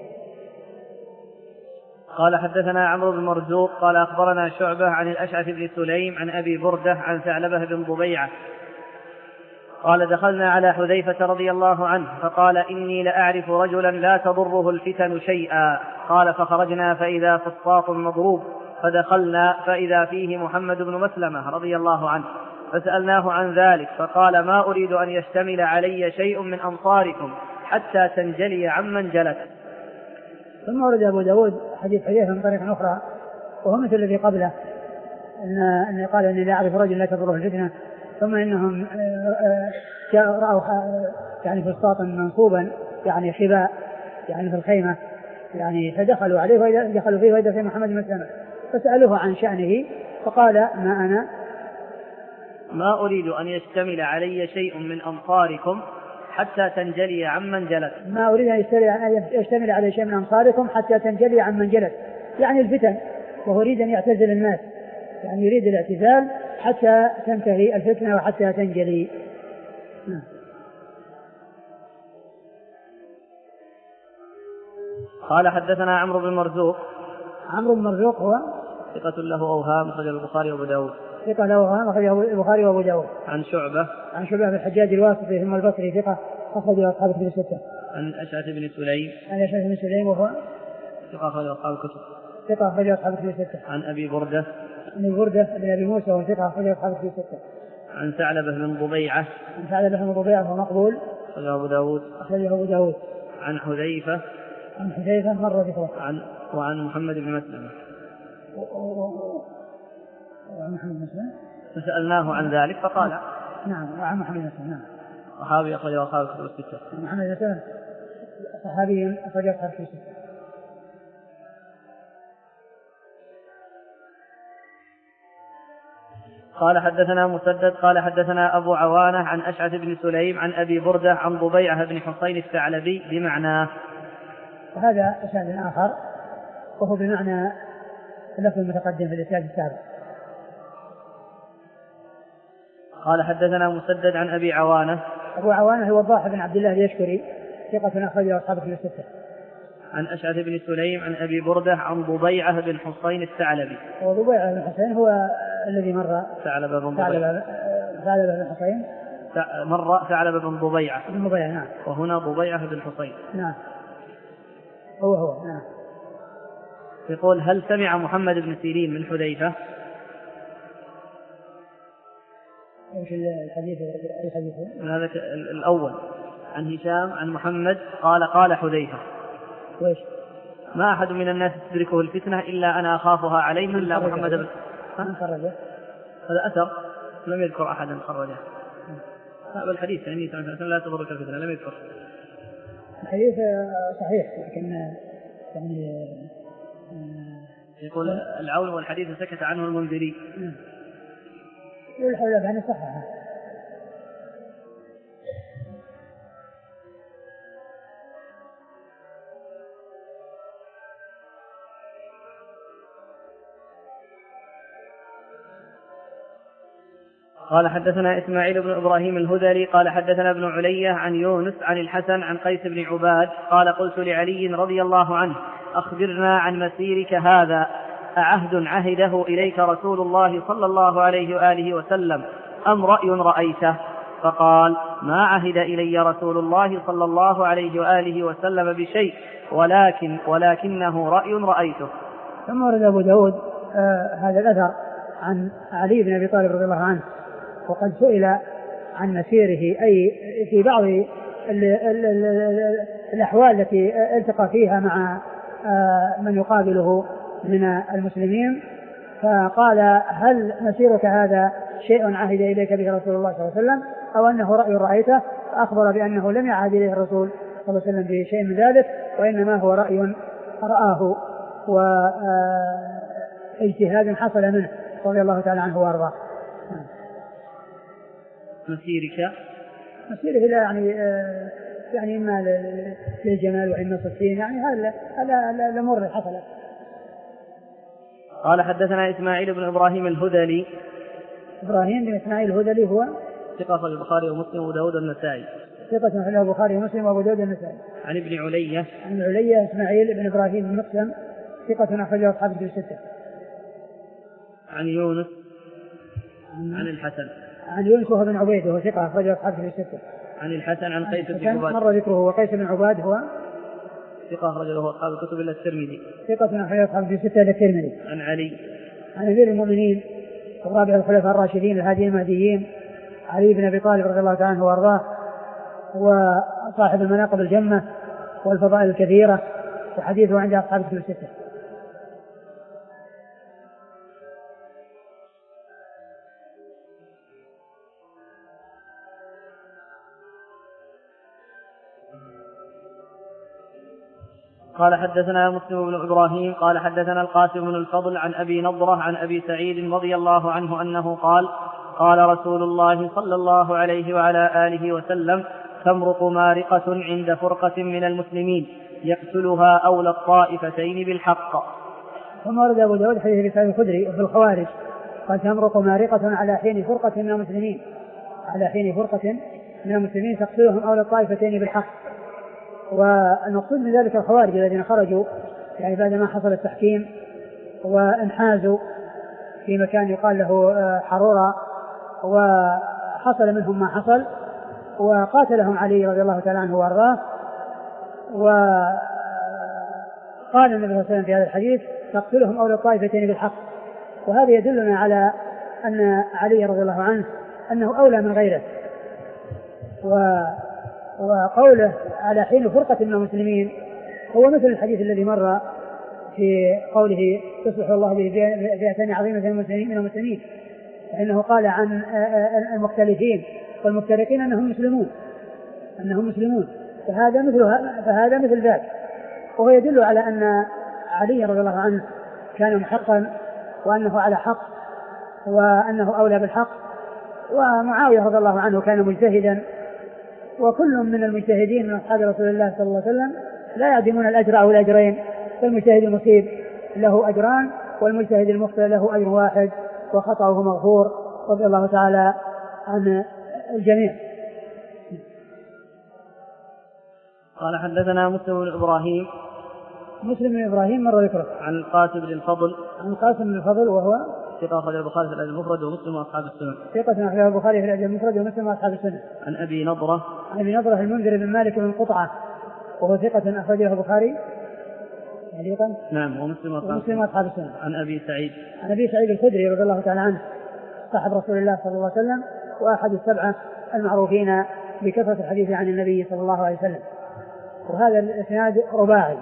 قال حدثنا عمرو بن مرزوق قال أخبرنا شعبة عن الأشعث بن سليم عن أبي بردة عن ثعلبة بن ضبيعة قال: دخلنا على حذيفة رضي الله عنه فقال: إني لأعرف رجلا لا تضره الفتن شيئا. قال: فخرجنا فإذا فسطاط مضروب، فدخلنا فإذا فيه محمد بن مسلمة رضي الله عنه، فسألناه عن ذلك فقال: ما أريد أن يشتمل علي شيء من أنصاركم حتى تنجلي عمن جلت. ثم ورد أبو داود حديث حذيفة من طريق أخرى وهو مثل الذي قبله أن أن قال إني لا أعرف رجل لا تضره الفتنة، ثم إنهم رأوا يعني فسطاطا منصوبا يعني خباء يعني في الخيمة يعني فدخلوا عليه ودخلوا فيه وإذا في محمد مسلمة فسألوه عن شأنه فقال ما أنا ما أريد أن يشتمل علي شيء من أمصاركم حتى تنجلي عمن جلت. ما أريد أن يشتمل علي شيء من أمصاركم حتى تنجلي عمن جلت يعني الفتن، وهو يريد أن يعتزل الناس يعني يريد الاعتزال حتى تنتهي الفتنة وحتى تنجلي. قال حدثنا عمرو بن مرزوق. عمرو بن مرزوق هو ثقة له أوهام أخرجه البخاري وأبو داود. ثقة له أوهام أخرجه البخاري وأبو داود. عن شعبة. عن شعبة بن الحجاج الواسطي ثم البصري ثقة أخرجه أصحاب الكتب الستة. عن أشعث بن سليم. عن أشعث بن سليم وهو ثقة أخرجه أصحاب الكتب. ثقة أخرجه أصحاب الكتب الستة. عن أبي بردة. عن أبي بردة بن أبي موسى وهو ثقة أخرجه أصحاب الكتب الستة. عن ثعلبة بن ضبيعة. عن ثعلبة بن ضبيعة وهو مقبول أخرجه أبو داود. أخرجه أبو داود. عن حذيفة. عن حذيفة مرة ذكره. عن وعن محمد بن مسلمة. وعن محمد بن مسلمة. فسألناه عن ذلك فقال نعم وعن محمد بن مسلمة. نعم. صحابي أخرجه أصحاب الكتب الستة. محمد بن مسلمة صحابي أخرجه أصحاب الكتب الستة. قال حدثنا مسدد قال حدثنا أبو عوانة عن أشعث بن سليم عن أبي بردة عن ضبيعة بن حصين الثعلبي بمعناه. وهذا إسناد آخر وهو بمعنى اللفظ المتقدم في الإسناد السابق. قال حدثنا مسدد عن أبي عوانة. أبو عوانة هو الضاحي بن عبد الله اليشكري ثقة أخرجه أصحاب الكتب الستة. عن أشعث بن سليم عن أبي بردة عن ضبيعة بن حصين الثعلبي. وضبيعة بن حصين هو الذي مر ثعلبة بن ضبيعة. ثعلبة بن حصين مر ثعلبة بن ضبيعة. بن ضبيعة نعم. وهنا ضبيعة بن حصين. نعم هو هو نعم. يقول هل سمع محمد بن سيرين من حذيفة؟ ايش الحديث الحديث هذا الأول عن هشام عن محمد قال قال حذيفة وإيش ما أحد من الناس تدركه الفتنة إلا أنا أخافها عليه إلا محمد بن من خرجه. هذا أثر لم يذكر أحدا خرجه. هذا الحديث يعني لا تضرك الفتنة لم يذكر. الحديث صحيح لكن يعني يقول العون والحديث سكت عنه المنذري. يقول حول بأنه صحيح. قال حدثنا إسماعيل بن إبراهيم الهذلي قال حدثنا ابن علية عن يونس عن الحسن عن قيس بن عباد قال قلت لعلي رضي الله عنه أخبرنا عن مسيرك هذا أعهد عهده إليك رسول الله صلى الله عليه وآله وسلم أم رأي رأيته؟ فقال ما عهد إلي رسول الله صلى الله عليه وآله وسلم بشيء ولكن ولكنه رأي رأيته. ثم ورد أبو داود آه هذا الأثر عن علي بن أبي طالب رضي الله عنه وقد سئل عن مسيره أي في بعض ال ال ال الأحوال التي التقى فيها مع آه من يقابله من المسلمين فقال هل مسيرك هذا شيء عهد إليك به رسول الله صلى الله عليه وسلم أو أنه رأي رأيته؟ فأخبر بأنه لم يعهد إليه الرسول صلى الله عليه وسلم بشيء من ذلك وإنما هو رأي رآه واجتهاد حصل منه رضي الله تعالى عنه وارضاه. مسيرك مسيره لا يعني يعني إما للجمال وإما الصين يعني هذا الأمور اللي حصلت. قال حدثنا إسماعيل بن إبراهيم الهذلي. إبراهيم بن إسماعيل الهذلي هو ثقة في البخاري ومسلم وأبو داود النسائي. ثقة في البخاري ومسلم وأبو داود النسائي. عن ابن علية. عن علية إسماعيل بن إبراهيم بن مسلم ثقة أخرجه أصحاب الكتب الستة. عن يونس عن, عن الحسن. عن يونس وهو بن عبيد وهو ثقة أخرجه أصحاب الكتب الستة. عن الحسن عن قيس بن عباد مر ذكره وقيس بن عباد هو ثقة أخرجه له أصحاب الكتب إلا الترمذي. ثقة أخرجه أصحاب الكتب الستة إلا الترمذي. عن علي. عن أمير المؤمنين ورابع الخلفاء الراشدين الهاديين المهديين علي بن أبي طالب رضي الله تعالى عنه وأرضاه وصاحب المناقب الجمة والفضائل الكثيرة وحديثه عند أصحاب الكتب الستة. قال حدثنا مسلم بن إبراهيم قال حدثنا القاسم بن الفضل عن أبي نضرة عن أبي سعيد رضي الله عنه أنه قال قال رسول الله صلى الله عليه وعلى آله وسلم تمرق مارقة عند فرقة من المسلمين يقتلها أولى الطائفتين بالحق. ثم ورد أبو داود حديث أبي سعيد الخدري في الخوارج قال تمرق مارقة على حين فرقة من المسلمين على حين فرقة من المسلمين تقتلهم أولى الطائفتين بالحق. والمقصود من ذلك الخوارج الذين خرجوا يعني بعد ما حصل التحكيم وانحازوا في مكان يقال له حرورة وحصل منهم ما حصل وقاتلهم علي رضي الله تعالى عنه وارضاه. وقال النبي صلى الله عليه وسلم في هذا الحديث تقتلهم أولى الطائفتين بالحق. وهذا يدلنا على أن علي رضي الله عنه أنه أولى من غيره. و وقوله على حين فرقة من المسلمين هو مثل الحديث الذي مر في قوله تصلح الله به فئتان عظيمة من المسلمين فإنه قال عن المختلفين والمفترقين أنهم مسلمون أنهم مسلمون فهذا مثل فهذا مثل ذاك. وهو يدل على أن علي رضي الله عنه كان محقا وأنه على حق وأنه أولى بالحق. ومعاوية رضي الله عنه كان مجتهدا وكل من المجتهدين من أصحاب رسول الله صلى الله عليه وسلم لا يعدمون الأجر أو الأجرين. فالمجتهد المصيب له أجران والمجتهد المخطئ له أجر واحد وخطأه مغفور رضي الله تعالى عن الجميع. قال حدثنا مسلم بن إبراهيم مسلم بن إبراهيم مر ذكره عن القاسم بن الفضل عن القاسم بن الفضل وهو ثقة أخرجه البخاري في الأدب المفرد ومسلم وأصحاب السنن ثقة أخرجه البخاري في الأدب المفرد ومسلم وأصحاب السنن. عن أبي نضرة عن أبي نضرة المنذر بن مالك بن قطعة وهو ثقة أخرجه البخاري تعليقا نعم ومسلم وأصحاب السنن. عن أبي سعيد عن أبي سعيد الخدري رضي الله تعالى عنه صاحب رسول الله صلى الله عليه وسلم وأحد السبعة المعروفين بكثرة الحديث عن النبي صلى الله عليه وسلم. وهذا الإسناد رباعي.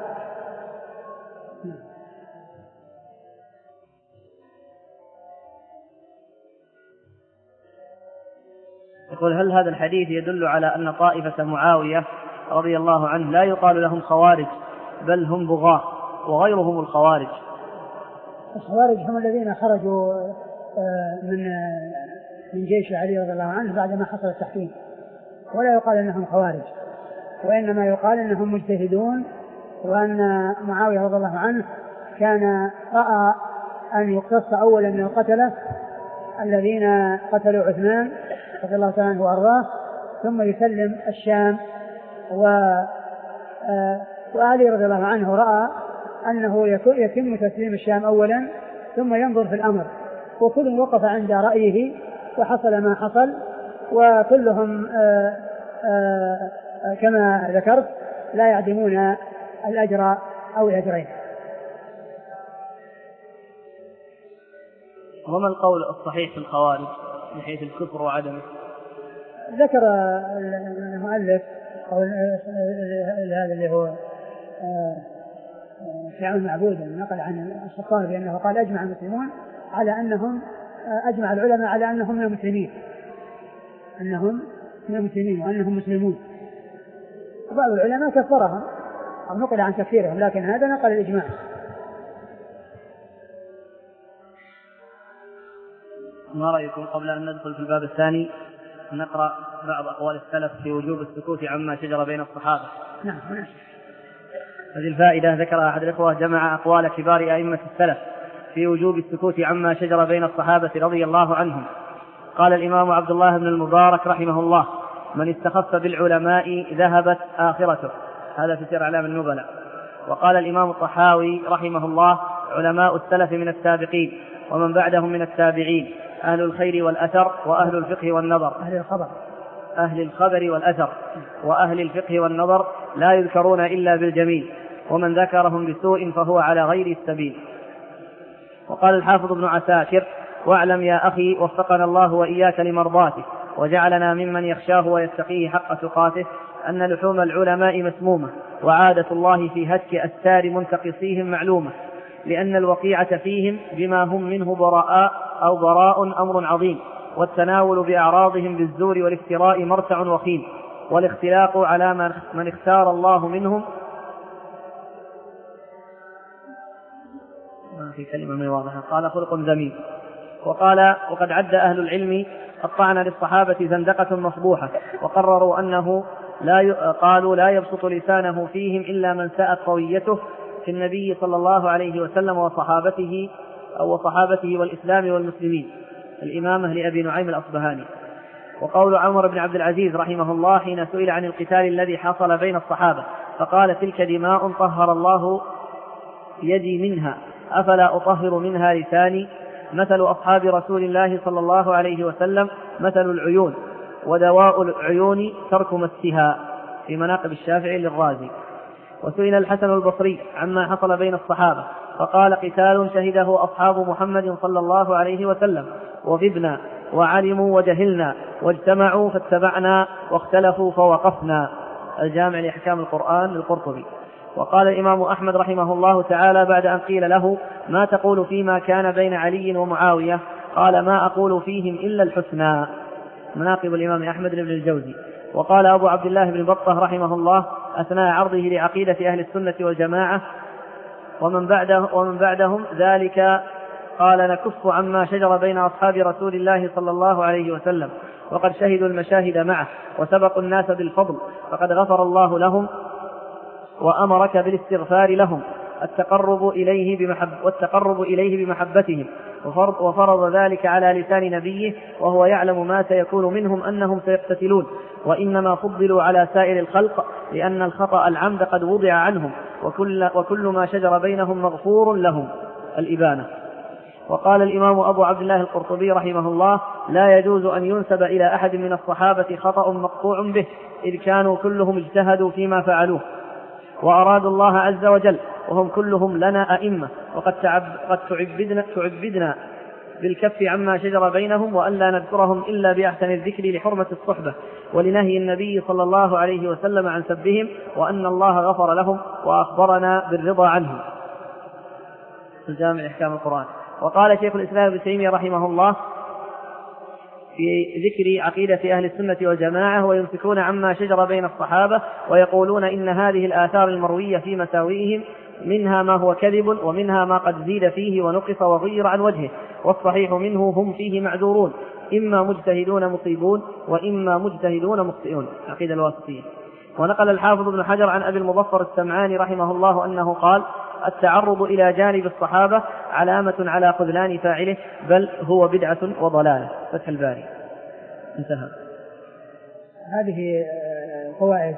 يقول هل هذا الحديث يدل على أن طائفة معاوية رضي الله عنه لا يقال لهم خوارج بل هم بغاة وغيرهم الخوارج؟ الخوارج هم الذين خرجوا من من جيش علي رضي الله عنه بعدما حصل التحكيم ولا يقال أنهم خوارج وإنما يقال أنهم مجتهدون وأن معاوية رضي الله عنه كان رأى أن يقتص أولا من القتلة الذين قتلوا عثمان رضي الله تعالى عنه وأرضاه ثم يسلم الشام. وعلي رضي الله عنه رأى أنه يتم تسليم الشام أولا ثم ينظر في الأمر وكل وقف عند رأيه وحصل ما حصل وكلهم آآ آآ كما ذكرت لا يعدمون الأجر أو الأجرين. وما القول الصحيح في الخوارج من حيث الكفر وعدمه؟ ذكر المؤلف هذا اللي هو فرعون معبودا نقل عن الشطار بأنه قال أجمع المسلمون على أنهم أجمع العلماء على أنهم من المسلمين أنهم من المسلمين وأنهم مسلمون. وبعض العلماء كفرهم أو نقل عن تكفيرهم لكن هذا نقل الإجماع. ما رأيكم قبل أن ندخل في الباب الثاني نقرأ بعض أقوال السلف في وجوب السكوت عما شجر بين الصحابة؟ نعم. هذه الفائدة ذكرها أحد الإخوة جمع أقوال كبار أئمة السلف في وجوب السكوت عما شجر بين الصحابة رضي الله عنهم. قال الإمام عبد الله بن المبارك رحمه الله من استخف بالعلماء ذهبت آخرته، هذا في سير أعلام النبلاء. وقال الإمام الطحاوي رحمه الله علماء السلف من السابقين ومن بعدهم من التابعين أهل الخير والأثر وأهل الفقه والنظر أهل الخبر أهل الخبر والأثر وأهل الفقه والنظر لا يذكرون إلا بالجميل ومن ذكرهم بسوء فهو على غير السبيل. وقال الحافظ ابن عساكر واعلم يا أخي وفقنا الله وإياك لمرضاته وجعلنا ممن يخشاه ويتقيه حق تقاته أن لحوم العلماء مسمومة وعادة الله في هتك أستار منتقصيهم معلومة لأن الوقيعة فيهم بما هم منه براء أو براء أمر عظيم والتناول بأعراضهم بالزور والافتراء مرتع وخيم والاختلاق على من اختار الله منهم في كلمة من واضحة. قال خلق ذميم. وقال وقد عد أهل العلم الطعن للصحابة زندقة مفضوحة، وقرروا أنه لا ي... قالوا لا يبسط لسانه فيهم إلا من ساءت طويته في النبي صلى الله عليه وسلم وصحابته أو وصحابته والإسلام والمسلمين. الإمامة لأبي نعيم الأصبهاني. وقول عمر بن عبد العزيز رحمه الله حين سئل عن القتال الذي حصل بين الصحابة فقال تلك دماء طهر الله يدي منها أفلا أطهر منها لساني. مثل أصحاب رسول الله صلى الله عليه وسلم مثل العيون، ودواء العيون ترك مسها، في مناقب الشافعي للرازي. وسئل الحسن البصري عما حصل بين الصحابة فقال قتال شهده أصحاب محمد صلى الله عليه وسلم وغبنا وعلموا وجهلنا واجتمعوا فاتبعنا واختلفوا فوقفنا. الجامع لأحكام القرآن للقرطبي. وقال الإمام أحمد رحمه الله تعالى بعد أن قيل له ما تقول فيما كان بين علي ومعاوية قال ما أقول فيهم إلا الحسنى. مناقب الإمام أحمد بن الجوزي. وقال أبو عبد الله بن بطة رحمه الله أثناء عرضه لعقيدة أهل السنة والجماعة ومن, بعده ومن بعدهم ذلك قال نكف عما شجر بين أصحاب رسول الله صلى الله عليه وسلم وقد شهدوا المشاهد معه وسبقوا الناس بالفضل فقد غفر الله لهم وأمرك بالاستغفار لهم التقرب إليه بمحب والتقرب إليه بمحبتهم وفرض, وفرض ذلك على لسان نبيه وهو يعلم ما سيكون منهم أنهم سيقتتلون وإنما فضلوا على سائر الخلق لأن الخطأ العمد قد وضع عنهم وكل, وكل ما شجر بينهم مغفور لهم. الإبانة. وقال الإمام أبو عبد الله القرطبي رحمه الله لا يجوز أن ينسب إلى أحد من الصحابة خطأ مقطوع به إذ كانوا كلهم اجتهدوا فيما فعلوه وأرادوا الله عز وجل وهم كلهم لنا أئمة وقد تعب قد تعبدنا, تعبدنا بالكف عما شجر بينهم وأن لا نذكرهم إلا بأحسن الذكر لحرمة الصحبة ولنهي النبي صلى الله عليه وسلم عن سبهم وأن الله غفر لهم وأخبرنا بالرضا عنهم. الجامع لأحكام القرآن. وقال شيخ الإسلام ابن تيمية رحمه الله في ذكر عقيدة أهل السنة والجماعة ويمسكون عما شجر بين الصحابة ويقولون إن هذه الآثار المروية في مساوئهم منها ما هو كذب ومنها ما قد زيد فيه ونقص وغير عن وجهه والصحيح منه هم فيه معذورون إما مجتهدون مصيبون وإما مجتهدون مخطئون. عقيدة الواسطية. ونقل الحافظ ابن حجر عن أبي المظفر السمعاني رحمه الله أنه قال التعرض إلى جانب الصحابة علامة على خذلان فاعله بل هو بدعة وضلالة. فتح الباري. انتهى. هذه فوائد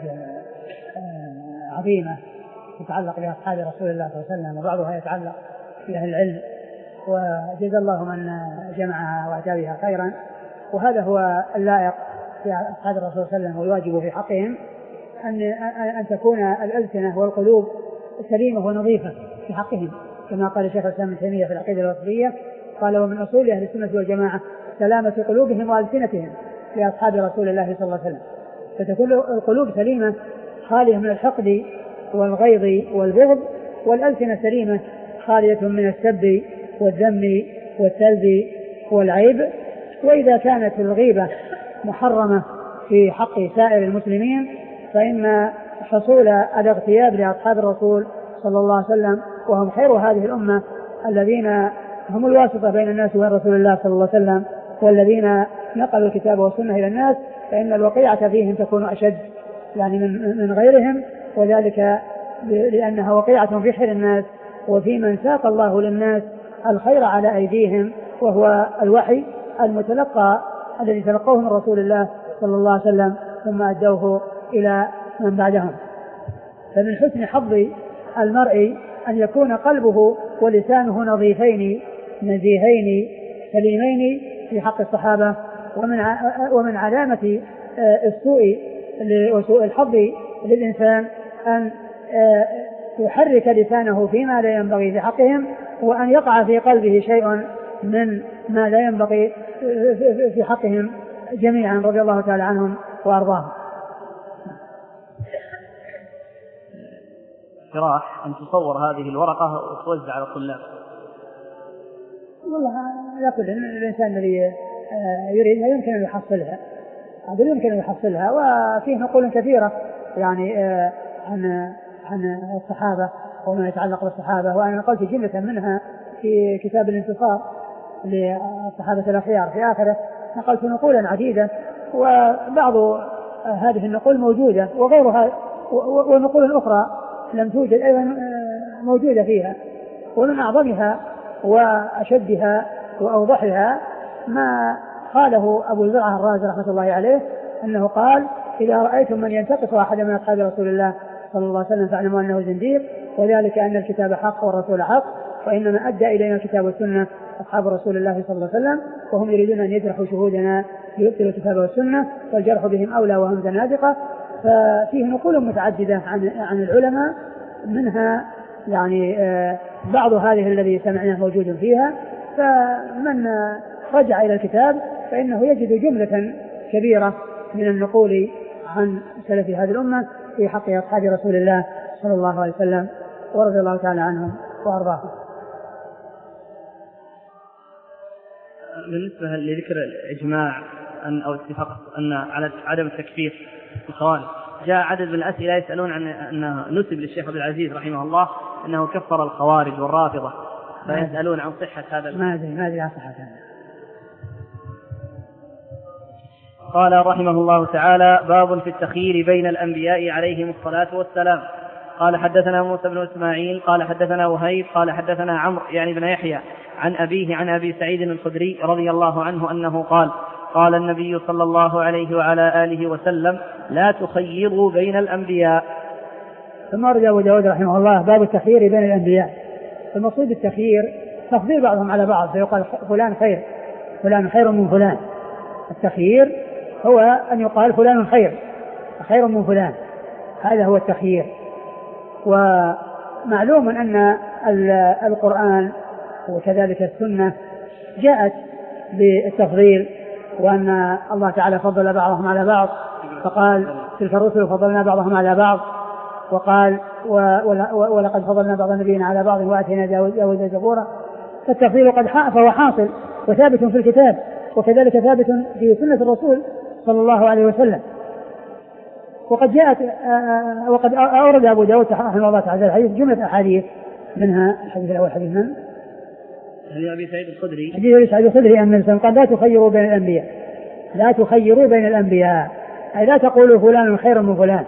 عظيمة تتعلق بأصحاب رسول الله صلى الله عليه وسلم وبعضها يتعلق بأهل العلم وجزا الله من جمعها وأتى بها خيرا. وهذا هو اللائق في أصحاب الرسول صلى الله عليه وسلم والواجب في حقهم أن أن تكون الألسنة والقلوب سليمة ونظيفة في حقهم كما قال شيخ الإسلام ابن تيمية في العقيدة الواسطية قال ومن أصول أهل السنة والجماعة سلامة قلوبهم وألسنتهم لأصحاب رسول الله صلى الله عليه وسلم فتكون القلوب سليمة خالية من الحقد والغيظ والبغض والألسنة سليمة خالية من السب والذم والسلب والعيب. وإذا كانت الغيبة محرمة في حق سائر المسلمين فإن حصول الاغتياب لأصحاب الرسول صلى الله عليه وسلم وهم خير هذه الأمة الذين هم الواسطة بين الناس وبين رسول الله صلى الله عليه وسلم والذين نقلوا الكتاب والسنة إلى الناس فإن الوقيعة فيهم تكون أشد يعني من, من غيرهم وذلك لأنها وقيعة في خير الناس وفي من ساق الله للناس الخير على أيديهم وهو الوحي المتلقى الذي تلقوه من رسول الله صلى الله عليه وسلم ثم أدوه إلى من بعدهم. فمن حسن حظ المرء أن يكون قلبه ولسانه نظيفين نزيهين سليمين في حق الصحابة. ومن ومن علامة السوء وسوء الحظ للإنسان أن يحرك لسانه فيما لا ينبغي في حقهم وأن يقع في قلبه شيء من ما لا ينبغي في حقهم جميعا رضي الله تعالى عنهم وأرضاهم. اقتراح أن تصور هذه الورقة وتوزع على الطلاب. والله لا كل الإنسان الذي يريدها يمكن أن يحصلها هذا يمكن أن يحصلها وفيه نقول كثيرة يعني عن عن الصحابة وما يتعلق بالصحابة وأنا قلت جملة منها في كتاب الانتصار للصحابة الأخيار في آخره نقلت نقولا عديدة، وبعض هذه النقول موجودة وغيرها ونقول أخرى لم توجد أيضا موجودة فيها. ومن أعظمها وأشدها وأوضحها ما قاله أبو زرعة الرازي رحمة الله عليه أنه قال: إذا رأيتم من ينتقص أحد من أصحاب رسول الله صلى الله عليه وسلم فاعلموا أنه زنديق، وذلك أن الكتاب حق والرسول حق، وإنما أدى إلينا الكتاب والسنة أصحاب رسول الله صلى الله عليه وسلم، وهم يريدون أن يجرحوا شهودنا ليبطلوا الكتاب والسنة، والجرح بهم أولى وهم زنادقة. ففيه نقول متعددة عن عن العلماء، منها يعني بعض هذه الذي سمعناه موجود فيها. فمن رجع إلى الكتاب فإنه يجد جملة كبيرة من النقول عن سلف هذه الأمة في حق أصحاب رسول الله صلى الله عليه وسلم ورضي الله تعالى عنهم وأرضاهم. بالنسبة لذكر الإجماع أن أو اتفاق أن على عدم التكفير في الخوارج، جاء عدد من الأسئلة يسألون عن أنه نسب للشيخ عبد العزيز رحمه الله أنه كفر الخوارج والرافضة، فيسألون عن صحة هذا. ما أدري ما أدري عن صحة هذا. قال رحمه الله تعالى: باب في التخيير بين الأنبياء عليهم الصلاة والسلام. قال حدثنا موسى بن إسماعيل قال حدثنا وهيب قال حدثنا عمرو يعني بن يحيى عن أبيه عن أبي سعيد الخدري رضي الله عنه أنه قال: قال النبي صلى الله عليه وعلى آله وسلم: لا تخيروا بين الأنبياء. ثم رجع أبو داود رحمه الله: باب التخيير بين الأنبياء. المقصود التخيير تفضيل بعضهم على بعض، فيقال فلان خير فلان خير من فلان. التخيير هو أن يقال فلان خير خير من فلان، هذا هو التخيير. ومعلوم أن القرآن وكذلك السنة جاءت بالتفضيل، وأن الله تعالى فضل بعضهم على بعض، فقال: تلك الرسل فضلنا بعضهم على بعض، وقال: ولقد فضلنا بعض النبيين على بعض وآتينا داود زبورا. فالتفضيل قد فهو حاصل وثابت في الكتاب، وكذلك ثابت في سنة الرسول صلى الله عليه وسلم. وقد جاءت وقد أورد أبو داود رحمه الله تعالى الحديث جملة أحاديث، منها الحديث الأول حديث من؟ حديث أبي سعيد الخدري حديث أبي سعيد الخدري أن النبي قال: لا تخيروا بين الأنبياء لا تخيروا بين الأنبياء أي لا تقولوا فلان خير من فلان.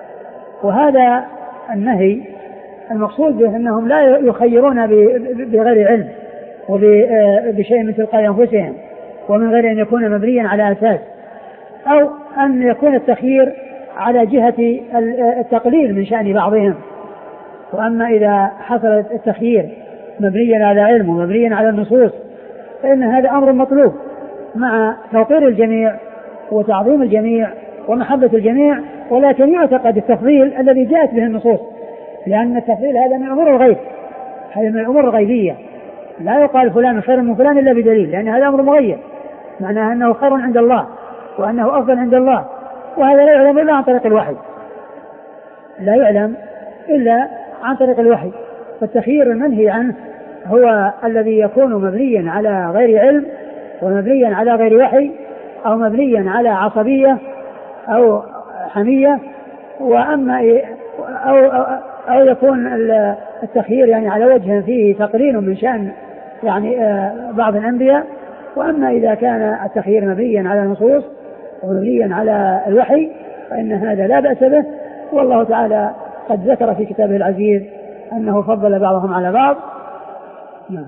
وهذا النهي المقصود به أنهم لا يخيرون بغير علم وبشيء من تلقاء أنفسهم، ومن غير أن يكون مبنيا على أساس، أو أن يكون التخيير على جهة التقليل من شأن بعضهم. وأما إذا حصل التخيير مبنيا على علم ومبنيا على النصوص فإن هذا أمر مطلوب مع توقير الجميع وتعظيم الجميع ومحبة الجميع، ولكن يعتقد التفضيل الذي جاءت به النصوص، لأن التفضيل هذا من أمور الغيب، هذا من الأمور الغيبية. لا يقال فلان خير من فلان إلا بدليل، لأن هذا أمر مغيب، معناه أنه خير عند الله وأنه أفضل عند الله، وهذا لا يعلم إلا عن طريق الوحي لا يعلم إلا عن طريق الوحي. فالتخيير المنهي عنه هو الذي يكون مبنيا على غير علم ومبنيا على غير وحي، أو مبنيا على عصبية أو حمية. وأما أو, أو, أو يكون التخيير يعني على وجه فيه تقليل من شأن يعني بعض الأنبياء. وأما إذا كان التخيير مبنيا على النصوص ومبنيا على الوحي فإن هذا لا بأس به. والله تعالى قد ذكر في كتابه العزيز أنه فضل بعضهم على بعض. نعم.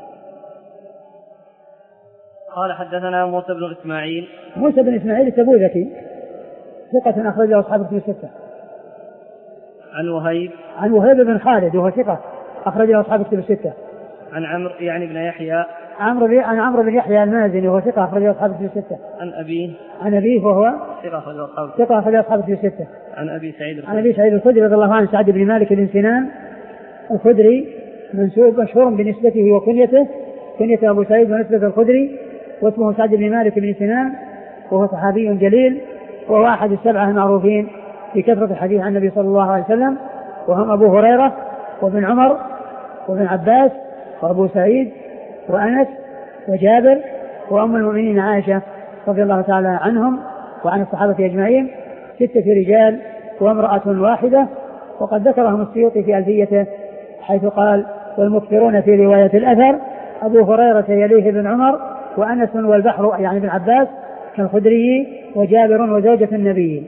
قال حدثنا موسى بن إسماعيل موسى بن إسماعيل التبوذكي ثقة أخرجه أصحاب الكتب الستة. عن وهيب عن وهيب بن خالد وهو ثقة أخرجه أصحاب الكتب الستة. عن عمرو يعني بن يحيى عمرو عن عمرو بن يحيى المازني وهو ثقة أخرجه أصحاب الكتب الستة. عن أبيه عن أبيه وهو ثقة أخرجه أصحاب ثقة أخرجه أصحاب الكتب الستة. عن أبي سعيد عن أبي سعيد الخدري رضي الله عنه سعد بن مالك بن سنان الخدري منسوب مشهور بنسبته وكنيته، كنية أبو سعيد ونسبة الخدري، واسمه سعد بن مالك بن سنان، وهو صحابي جليل، وهو أحد السبعة المعروفين في كثرة الحديث عن النبي صلى الله عليه وسلم، وهم أبو هريرة وابن عمر وابن عباس وأبو سعيد وأنس وجابر وأم المؤمنين عائشة رضي الله تعالى عنهم وعن الصحابة أجمعين، ستة رجال وامرأة واحدة. وقد ذكرهم السيوطي في ألفيته حيث قال: والمكثرون في رواية الأثر أبو هريرة يليه بن عمر وأنس والبحر يعني ابن عباس كالخدري وجابر وزوجة النبي.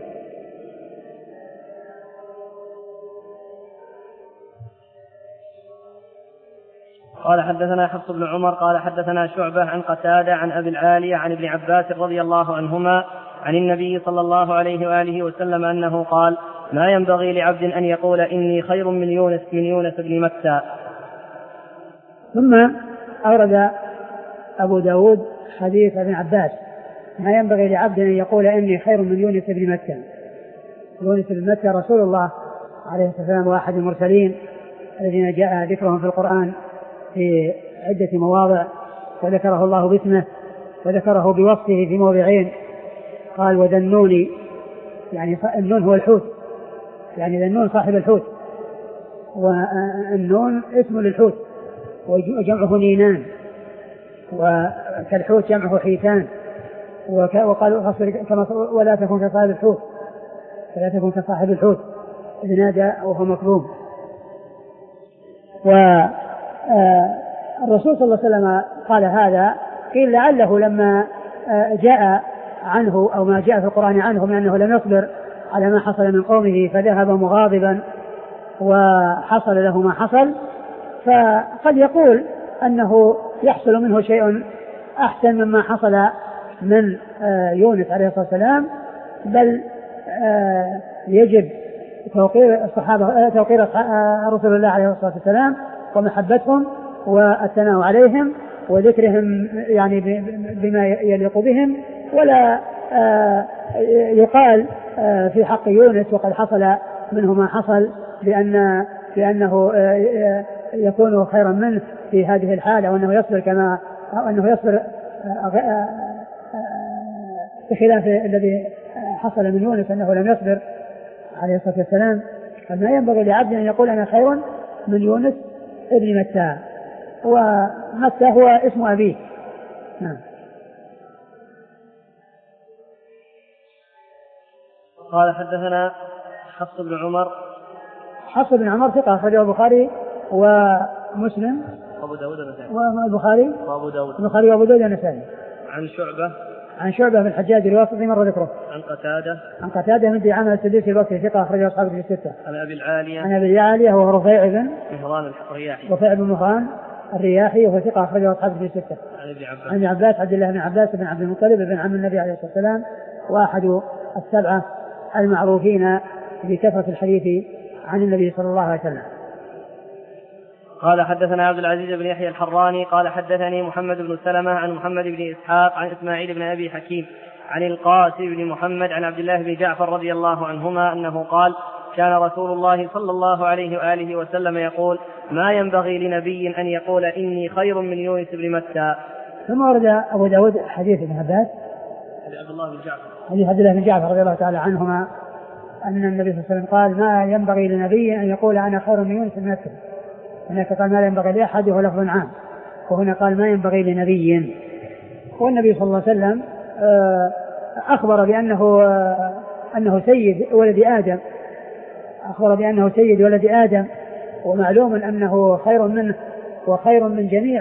قال حدثنا حفص بن عمر قال حدثنا شعبة عن قتادة عن أبي العالية عن ابن عباس رضي الله عنهما عن النبي صلى الله عليه وآله وسلم أنه قال ما ينبغي لعبد أن يقول إني خير من يونس من يونس بن متى. ثم أورد أبو داود حديث ابن عباس ما ينبغي لعبد أن يقول إني خير من يونس بن متى. يونس بن متى رسول الله عليه الصلاة والسلام وأحد المرسلين الذين جاء ذكرهم في القرآن في عدة مواضع وذكره الله باسمه وذكره بوصفه في موضعين. قال وذنون يعني النون هو الحوت يعني ذنون صاحب الحوت والنون اسم للحوت وجمعه نينان وكالحوت جمعه حيتان وقالوا ولا تكن كصاحب الحوت فلا تكن كصاحب الحوت إذ نادى وهو مكظوم. والرسول صلى الله عليه وسلم قال هذا قيل لعله لما جاء عنه أو ما جاء في القرآن عنه من أنه لم يصبر على ما حصل من قومه فذهب مغاضبا وحصل له ما حصل فقد يقول أنه يحصل منه شيء أحسن مما حصل من يونس عليه الصلاة والسلام بل يجب توقير الصحابة توقير رسول الله عليه الصلاة والسلام ومحبتهم والثناء عليهم وذكرهم يعني بما يليق بهم ولا يقال في حق يونس وقد حصل منه ما حصل بأن بأنه يكون خيرا منه في هذه الحالة وأنه يصبر كما أنه يصبر بخلاف الذي حصل من يونس أنه لم يصبر عليه الصلاة والسلام. فما ينبغي لعبد أن يقول أنا خير من يونس ابن متى ومتى هو اسم أبيه. نعم. قال حدثنا حفص بن عمر حفص بن عمر ثقة أخرجه البخاري ومسلم وأبو داود النسائي والبخاري وأبو داود البخاري وأبو داود النسائي. عن شعبة عن شعبة بن الحجاج الواسطي مر ذكره. عن قتادة عن قتادة من دعامة السدوسي البصري ثقة أخرجه أصحابه في الستة. عن أبي العالية عن أبي العالية هو رفيع بن مهران الرياحي رفيع بن مهران الرياحي وهو ثقة أخرجه أصحابه في الستة. عن ابن عباس عن ابن عباس عبد الله بن عباس بن عبد المطلب بن عم النبي عليه الصلاة والسلام وأحد السبعة المعروفين بكثرة الحديث عن النبي صلى الله عليه وسلم. قال حدثنا عبد العزيز بن يحيى الحراني قال حدثني محمد بن سلمة عن محمد بن إسحاق عن إسماعيل بن أبي حكيم عن القاسم بن محمد عن عبد الله بن جعفر رضي الله عنهما أنه قال كان رسول الله صلى الله عليه وآله وسلم يقول ما ينبغي لنبي أن يقول إني خير من يونس بن متى. ثم ورد أبو داود حديث ابن عباس عبد الله بن جعفر حديث عبد الله بن جعفر رضي الله تعالى عنهما أن النبي صلى الله عليه وسلم قال ما ينبغي لنبي أن يقول أنا خير من يونس بن متى. هناك قال ما ينبغي لأحد وهو لفظ عام وهنا قال ما ينبغي لنبي. والنبي صلى الله عليه وسلم أخبر بأنه أنه سيد ولد آدم أخبر بأنه سيد ولد آدم ومعلوم أنه خير منه وخير من جميع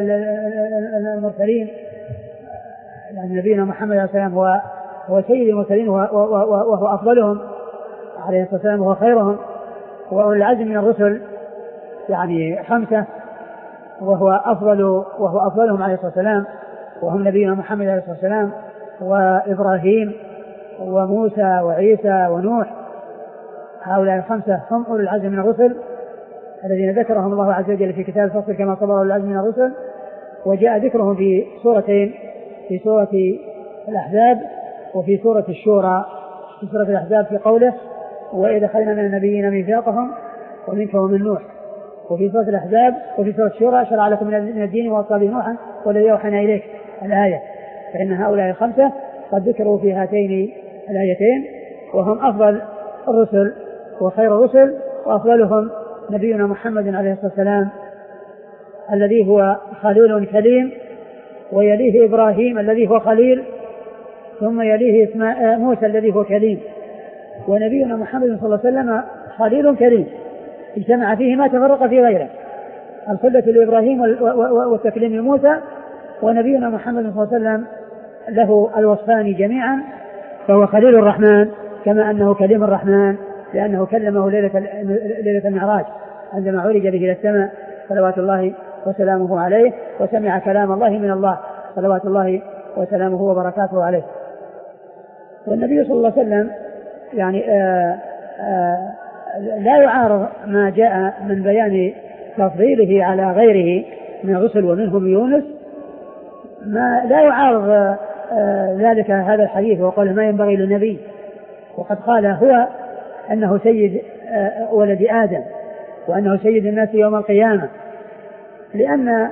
المرسلين. يعني نبينا محمد عليه السلام هو هو سيد المرسلين وهو أفضلهم عليه الصلاة والسلام وهو خيرهم وأولي العزم من الرسل يعني خمسة وهو أفضل وهو أفضلهم عليه الصلاة والسلام وهم نبينا محمد عليه الصلاة والسلام وإبراهيم وموسى وعيسى ونوح. هؤلاء الخمسة هم أولي العزم من الرسل الذين ذكرهم الله عز وجل في كتاب الفصل كما صبر أولي العزم من الرسل. وجاء ذكرهم في سورتين في سورة الأحزاب وفي سورة الشورى. في سورة الأحزاب في قوله وإذا أخذنا من النبيين ميثاقهم ومنك ومن نوح. وفي سورة الأحزاب وفي سورة الشورى شرع لكم من الدين ووصى به نوحا والذي أوحينا إليك الآية. فإن هؤلاء الخمسة قد ذكروا في هاتين الآيتين وهم أفضل الرسل وخير الرسل وأفضلهم نبينا محمد عليه الصلاة والسلام الذي هو خليل كليم ويليه إبراهيم الذي هو خليل ثم يليه موسى الذي هو كليم. ونبينا محمد صلى الله عليه وسلم خليل كريم اجتمع فيه ما تفرق في غيره الخلة لإبراهيم والتكليم لموسى، ونبينا محمد صلى الله عليه وسلم له الوصفان جميعا، فهو خليل الرحمن كما أنه كليم الرحمن، لأنه كلمه ليلة المعراج عندما عرج به إلى السماء صلوات الله وسلامه عليه، وسمع كلام الله من الله صلوات الله وسلامه وبركاته عليه. والنبي صلى الله عليه وسلم يعني آآ آآ لا يعارض ما جاء من بيان تفضيله على غيره من الرسل ومنهم يونس، ما لا يعارض ذلك هذا الحديث وقال ما ينبغي للنبي، وقد قال هو أنه سيد ولد آدم وأنه سيد الناس يوم القيامة، لأن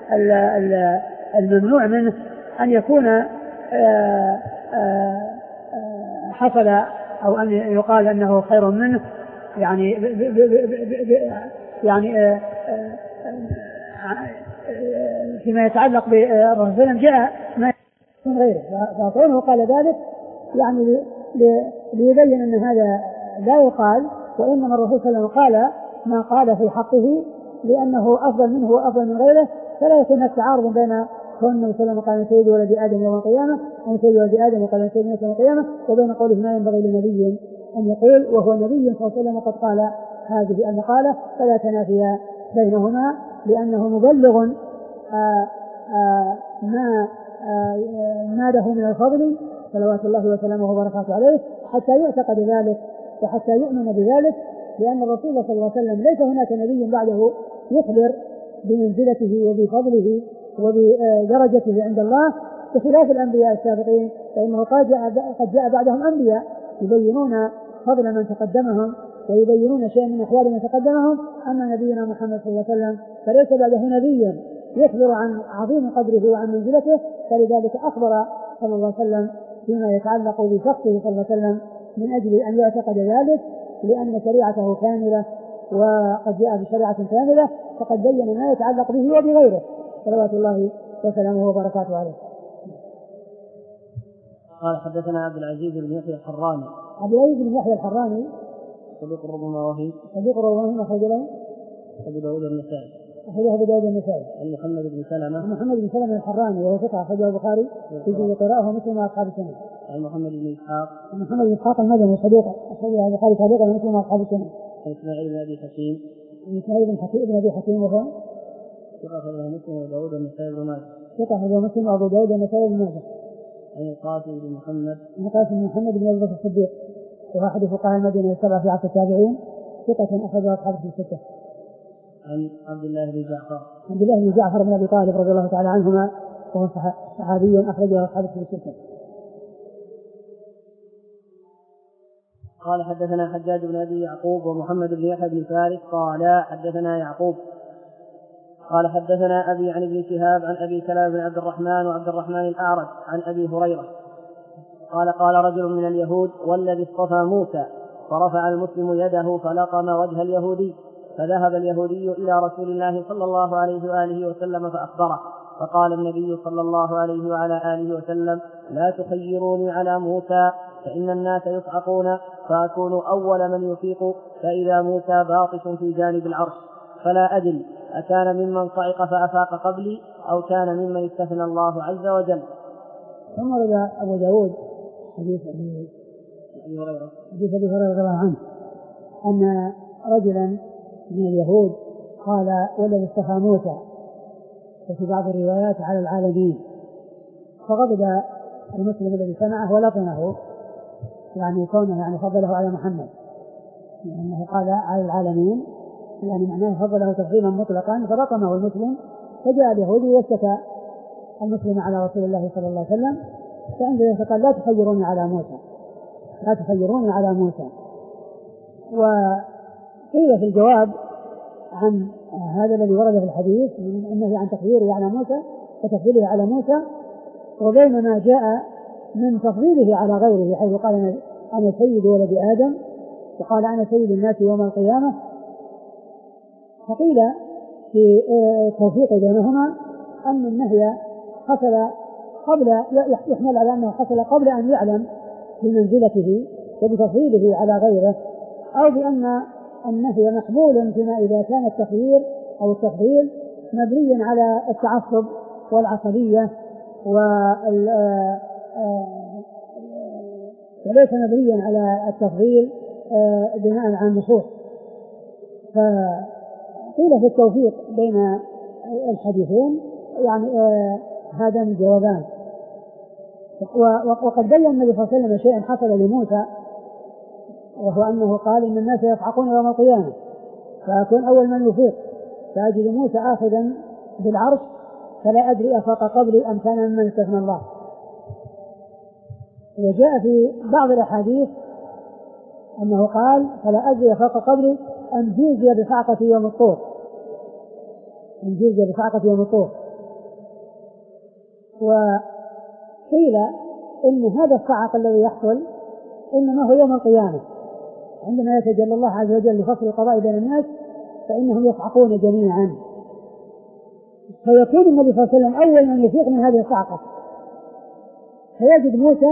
الممنوع منه أن يكون حصل أو أن يقال أنه خير منه، يعني ب ب ب ب يعني فيما يتعلق بالرسول جاء ما من غيره، فكونه قال ذلك يعني ليبين أن هذا لا يقال، وإنما الرسول صلى الله عليه وسلم قال ما قال في حقه لأنه أفضل منه وأفضل من غيره، فلا يكون التعارض بين كون النبي صلى الله عليه وسلم قال سيد ولد آدم يوم القيامة ومن سيد ولد آدم وقال سيد الناس يوم القيامة، وبين قوله ما ينبغي لنبي أن يقول وهو نبي صلى الله عليه وسلم قد قال هذه المقالة، فلا تنافي بينهما، لأنه مبلغ آآ آآ ما آآ ما له من الفضل صلوات الله وسلامه وبركاته عليه، حتى يعتقد ذلك وحتى يؤمن بذلك، لأن الرسول صلى الله عليه وسلم ليس هناك نبي بعده يخبر بمنزلته وبفضله وبدرجته عند الله، بخلاف الأنبياء السابقين، فإنه قد جاء, قد جاء بعدهم أنبياء يبينون فضل من تقدمهم ويبينون شيئا من أحوال من تقدمهم. أما نبينا محمد صلى الله عليه وسلم فليس بعده نبيا يخبر عن عظيم قدره وعن منزلته، فلذلك أخبر صلى الله عليه وسلم فيما يتعلق بشخصه صلى الله عليه وسلم من أجل أن يعتقد ذلك، لأن شريعته كاملة وقد جاء بشريعة كاملة، فقد بين ما يتعلق به وبغيره صلوات الله وسلامه وبركاته عليه. قال حدثنا عبد العزيز بن يحيى الحراني. عبد العزيز بن يحيى الحراني صديق ربما وهي صديق ربما أخرج له أبو داود النسائي أخرجه أبو داود النسائي. عن محمد بن سلمة محمد بن سلمة الحراني وهو ثقة أخرجه البخاري في جزء قراءة ومسلم مع أصحاب السنة. عن محمد بن إسحاق محمد بن إسحاق المدني صديق أخرجه البخاري صديقا ومسلم مع أصحاب السنة. عن إسماعيل بن أبي حكيم إسماعيل بن حكيم بن أبي حكيم وهو ثقة أخرجه مسلم وأبو داود النسائي بن ماجه ثقة أخرجه مسلم وأبو داود النسائي بن ماجه. عن القاسم بن محمد القاسم بن محمد بن أبي بكر الصديق وهو أحد فقهاء المدينة السبعة في عصر التابعين، ثقة أخرجه أصحاب الستة. عن عبد الله بن جعفر عبد الله بن جعفر بن أبي طالب رضي الله تعالى عنهما وهو صحابي أخرجه أصحاب الستة. قال حدثنا حجاج بن أبي يعقوب ومحمد بن يحيى بن فارس قال حدثنا يعقوب قال حدثنا أبي عن ابن شهاب عن أبي سلمة بن عبد الرحمن وعبد الرحمن الأعرج عن أبي هريرة قال قال رجل من اليهود والذي اصطفى موسى، فرفع المسلم يده فلطم وجه اليهودي، فذهب اليهودي إلى رسول الله صلى الله عليه وآله وسلم فأخبره، فقال النبي صلى الله عليه وعلى آله وسلم لا تخيروني على موسى فإن الناس يصعقون فأكون أول من يفيق، فإذا موسى باطش في جانب العرش فلا أدري أكان ممن صعق فأفاق قبلي أو كان ممن استثنى الله عز وجل. ثم رجع أبو داود حديث أبي هريرة حديث أبي هريرة رضي الله عنه أن رجلا من اليهود قال والذي اصطفى موسى، وفي بعض الروايات على العالمين، فغضب المسلم الذي سمعه ولطمه، يعني كونه يعني فضله على محمد، لأنه قال على العالمين يعني معناه فضله تفضيلا مطلقا، فلطمه المسلم، فجاء اليهودي يشتكى المسلم على رسول الله صلى الله عليه وسلم، فعنده قال لا تخيروني على موسى لا تخيروني على موسى. وقيل في الجواب عن هذا الذي ورد في الحديث من أنه عن تخييره على موسى وتفضيله على موسى، وبين ما جاء من تفضيله على غيره، حيث قال أنا سيد ولد آدم وقال أنا سيد الناس يوم القيامة. فقيل في التوفيق بينهما أن النهي حصل قبل، يحمل على أنه حصل قبل أن يعلم بمنزلته وبتفضيله على غيره، أو بأن النهي مقبول فيما إذا كان التخيير أو التفضيل مبني على التعصب والعصبية وال وليس مبنيا على التفضيل بناء على النصوص. فقيل في التوفيق بين الحديثين يعني هذان الجوابان. وقد بين النبي صلى الله عليه وسلم شيئا حصل لموسى، وهو أنه قال إن الناس يصعقون يوم القيامة فأكون أول من يفيق فأجد موسى آخذا بالعرش فلا أدري أفاق قبلي أم كان ممن استثنى الله. وجاء في بعض الأحاديث أنه قال فلا أدري أفاق قبلي أم جوزي بصعقة يوم الطور، أم جوزي بصعقة يوم الطور. وقيل إن هذا الصعق الذي يحصل إنما هو يوم القيامة عندما يتجلى الله عز وجل لفصل القضاء بين الناس فإنهم يصعقون جميعا، فيكون النبي صلى الله عليه وسلم أول من يفيق من هذه الصعقة، فيجد موسى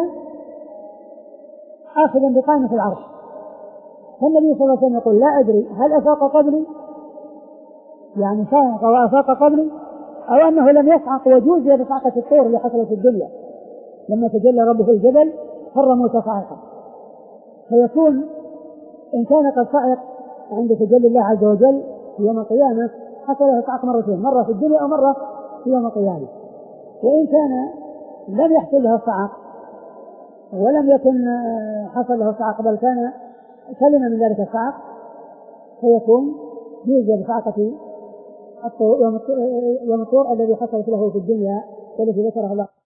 آخذا بقائمة العرش، فالنبي صلى الله عليه وسلم يقول لا أدري هل أفاق قبلي يعني صعق وأفاق قبلي أو أنه لم يصعق وجوزي بصعقة الطور اللي حصلت في الدنيا لما تجلى ربه في الجبل فر موسى صاعقا. فيكون إن كان قد صعق عند تجلي الله عز وجل في يوم القيامة حصل له صعق مرتين، مرة في الدنيا أو مرة في يوم القيامة. وإن كان لم يحصل له الصعق ولم يكن حصل له صعق بل كان سلم من ذلك الصعق فيكون يوجد بصعقة يوم الطور الذي حصلت له في الدنيا والتي ذكرها الله.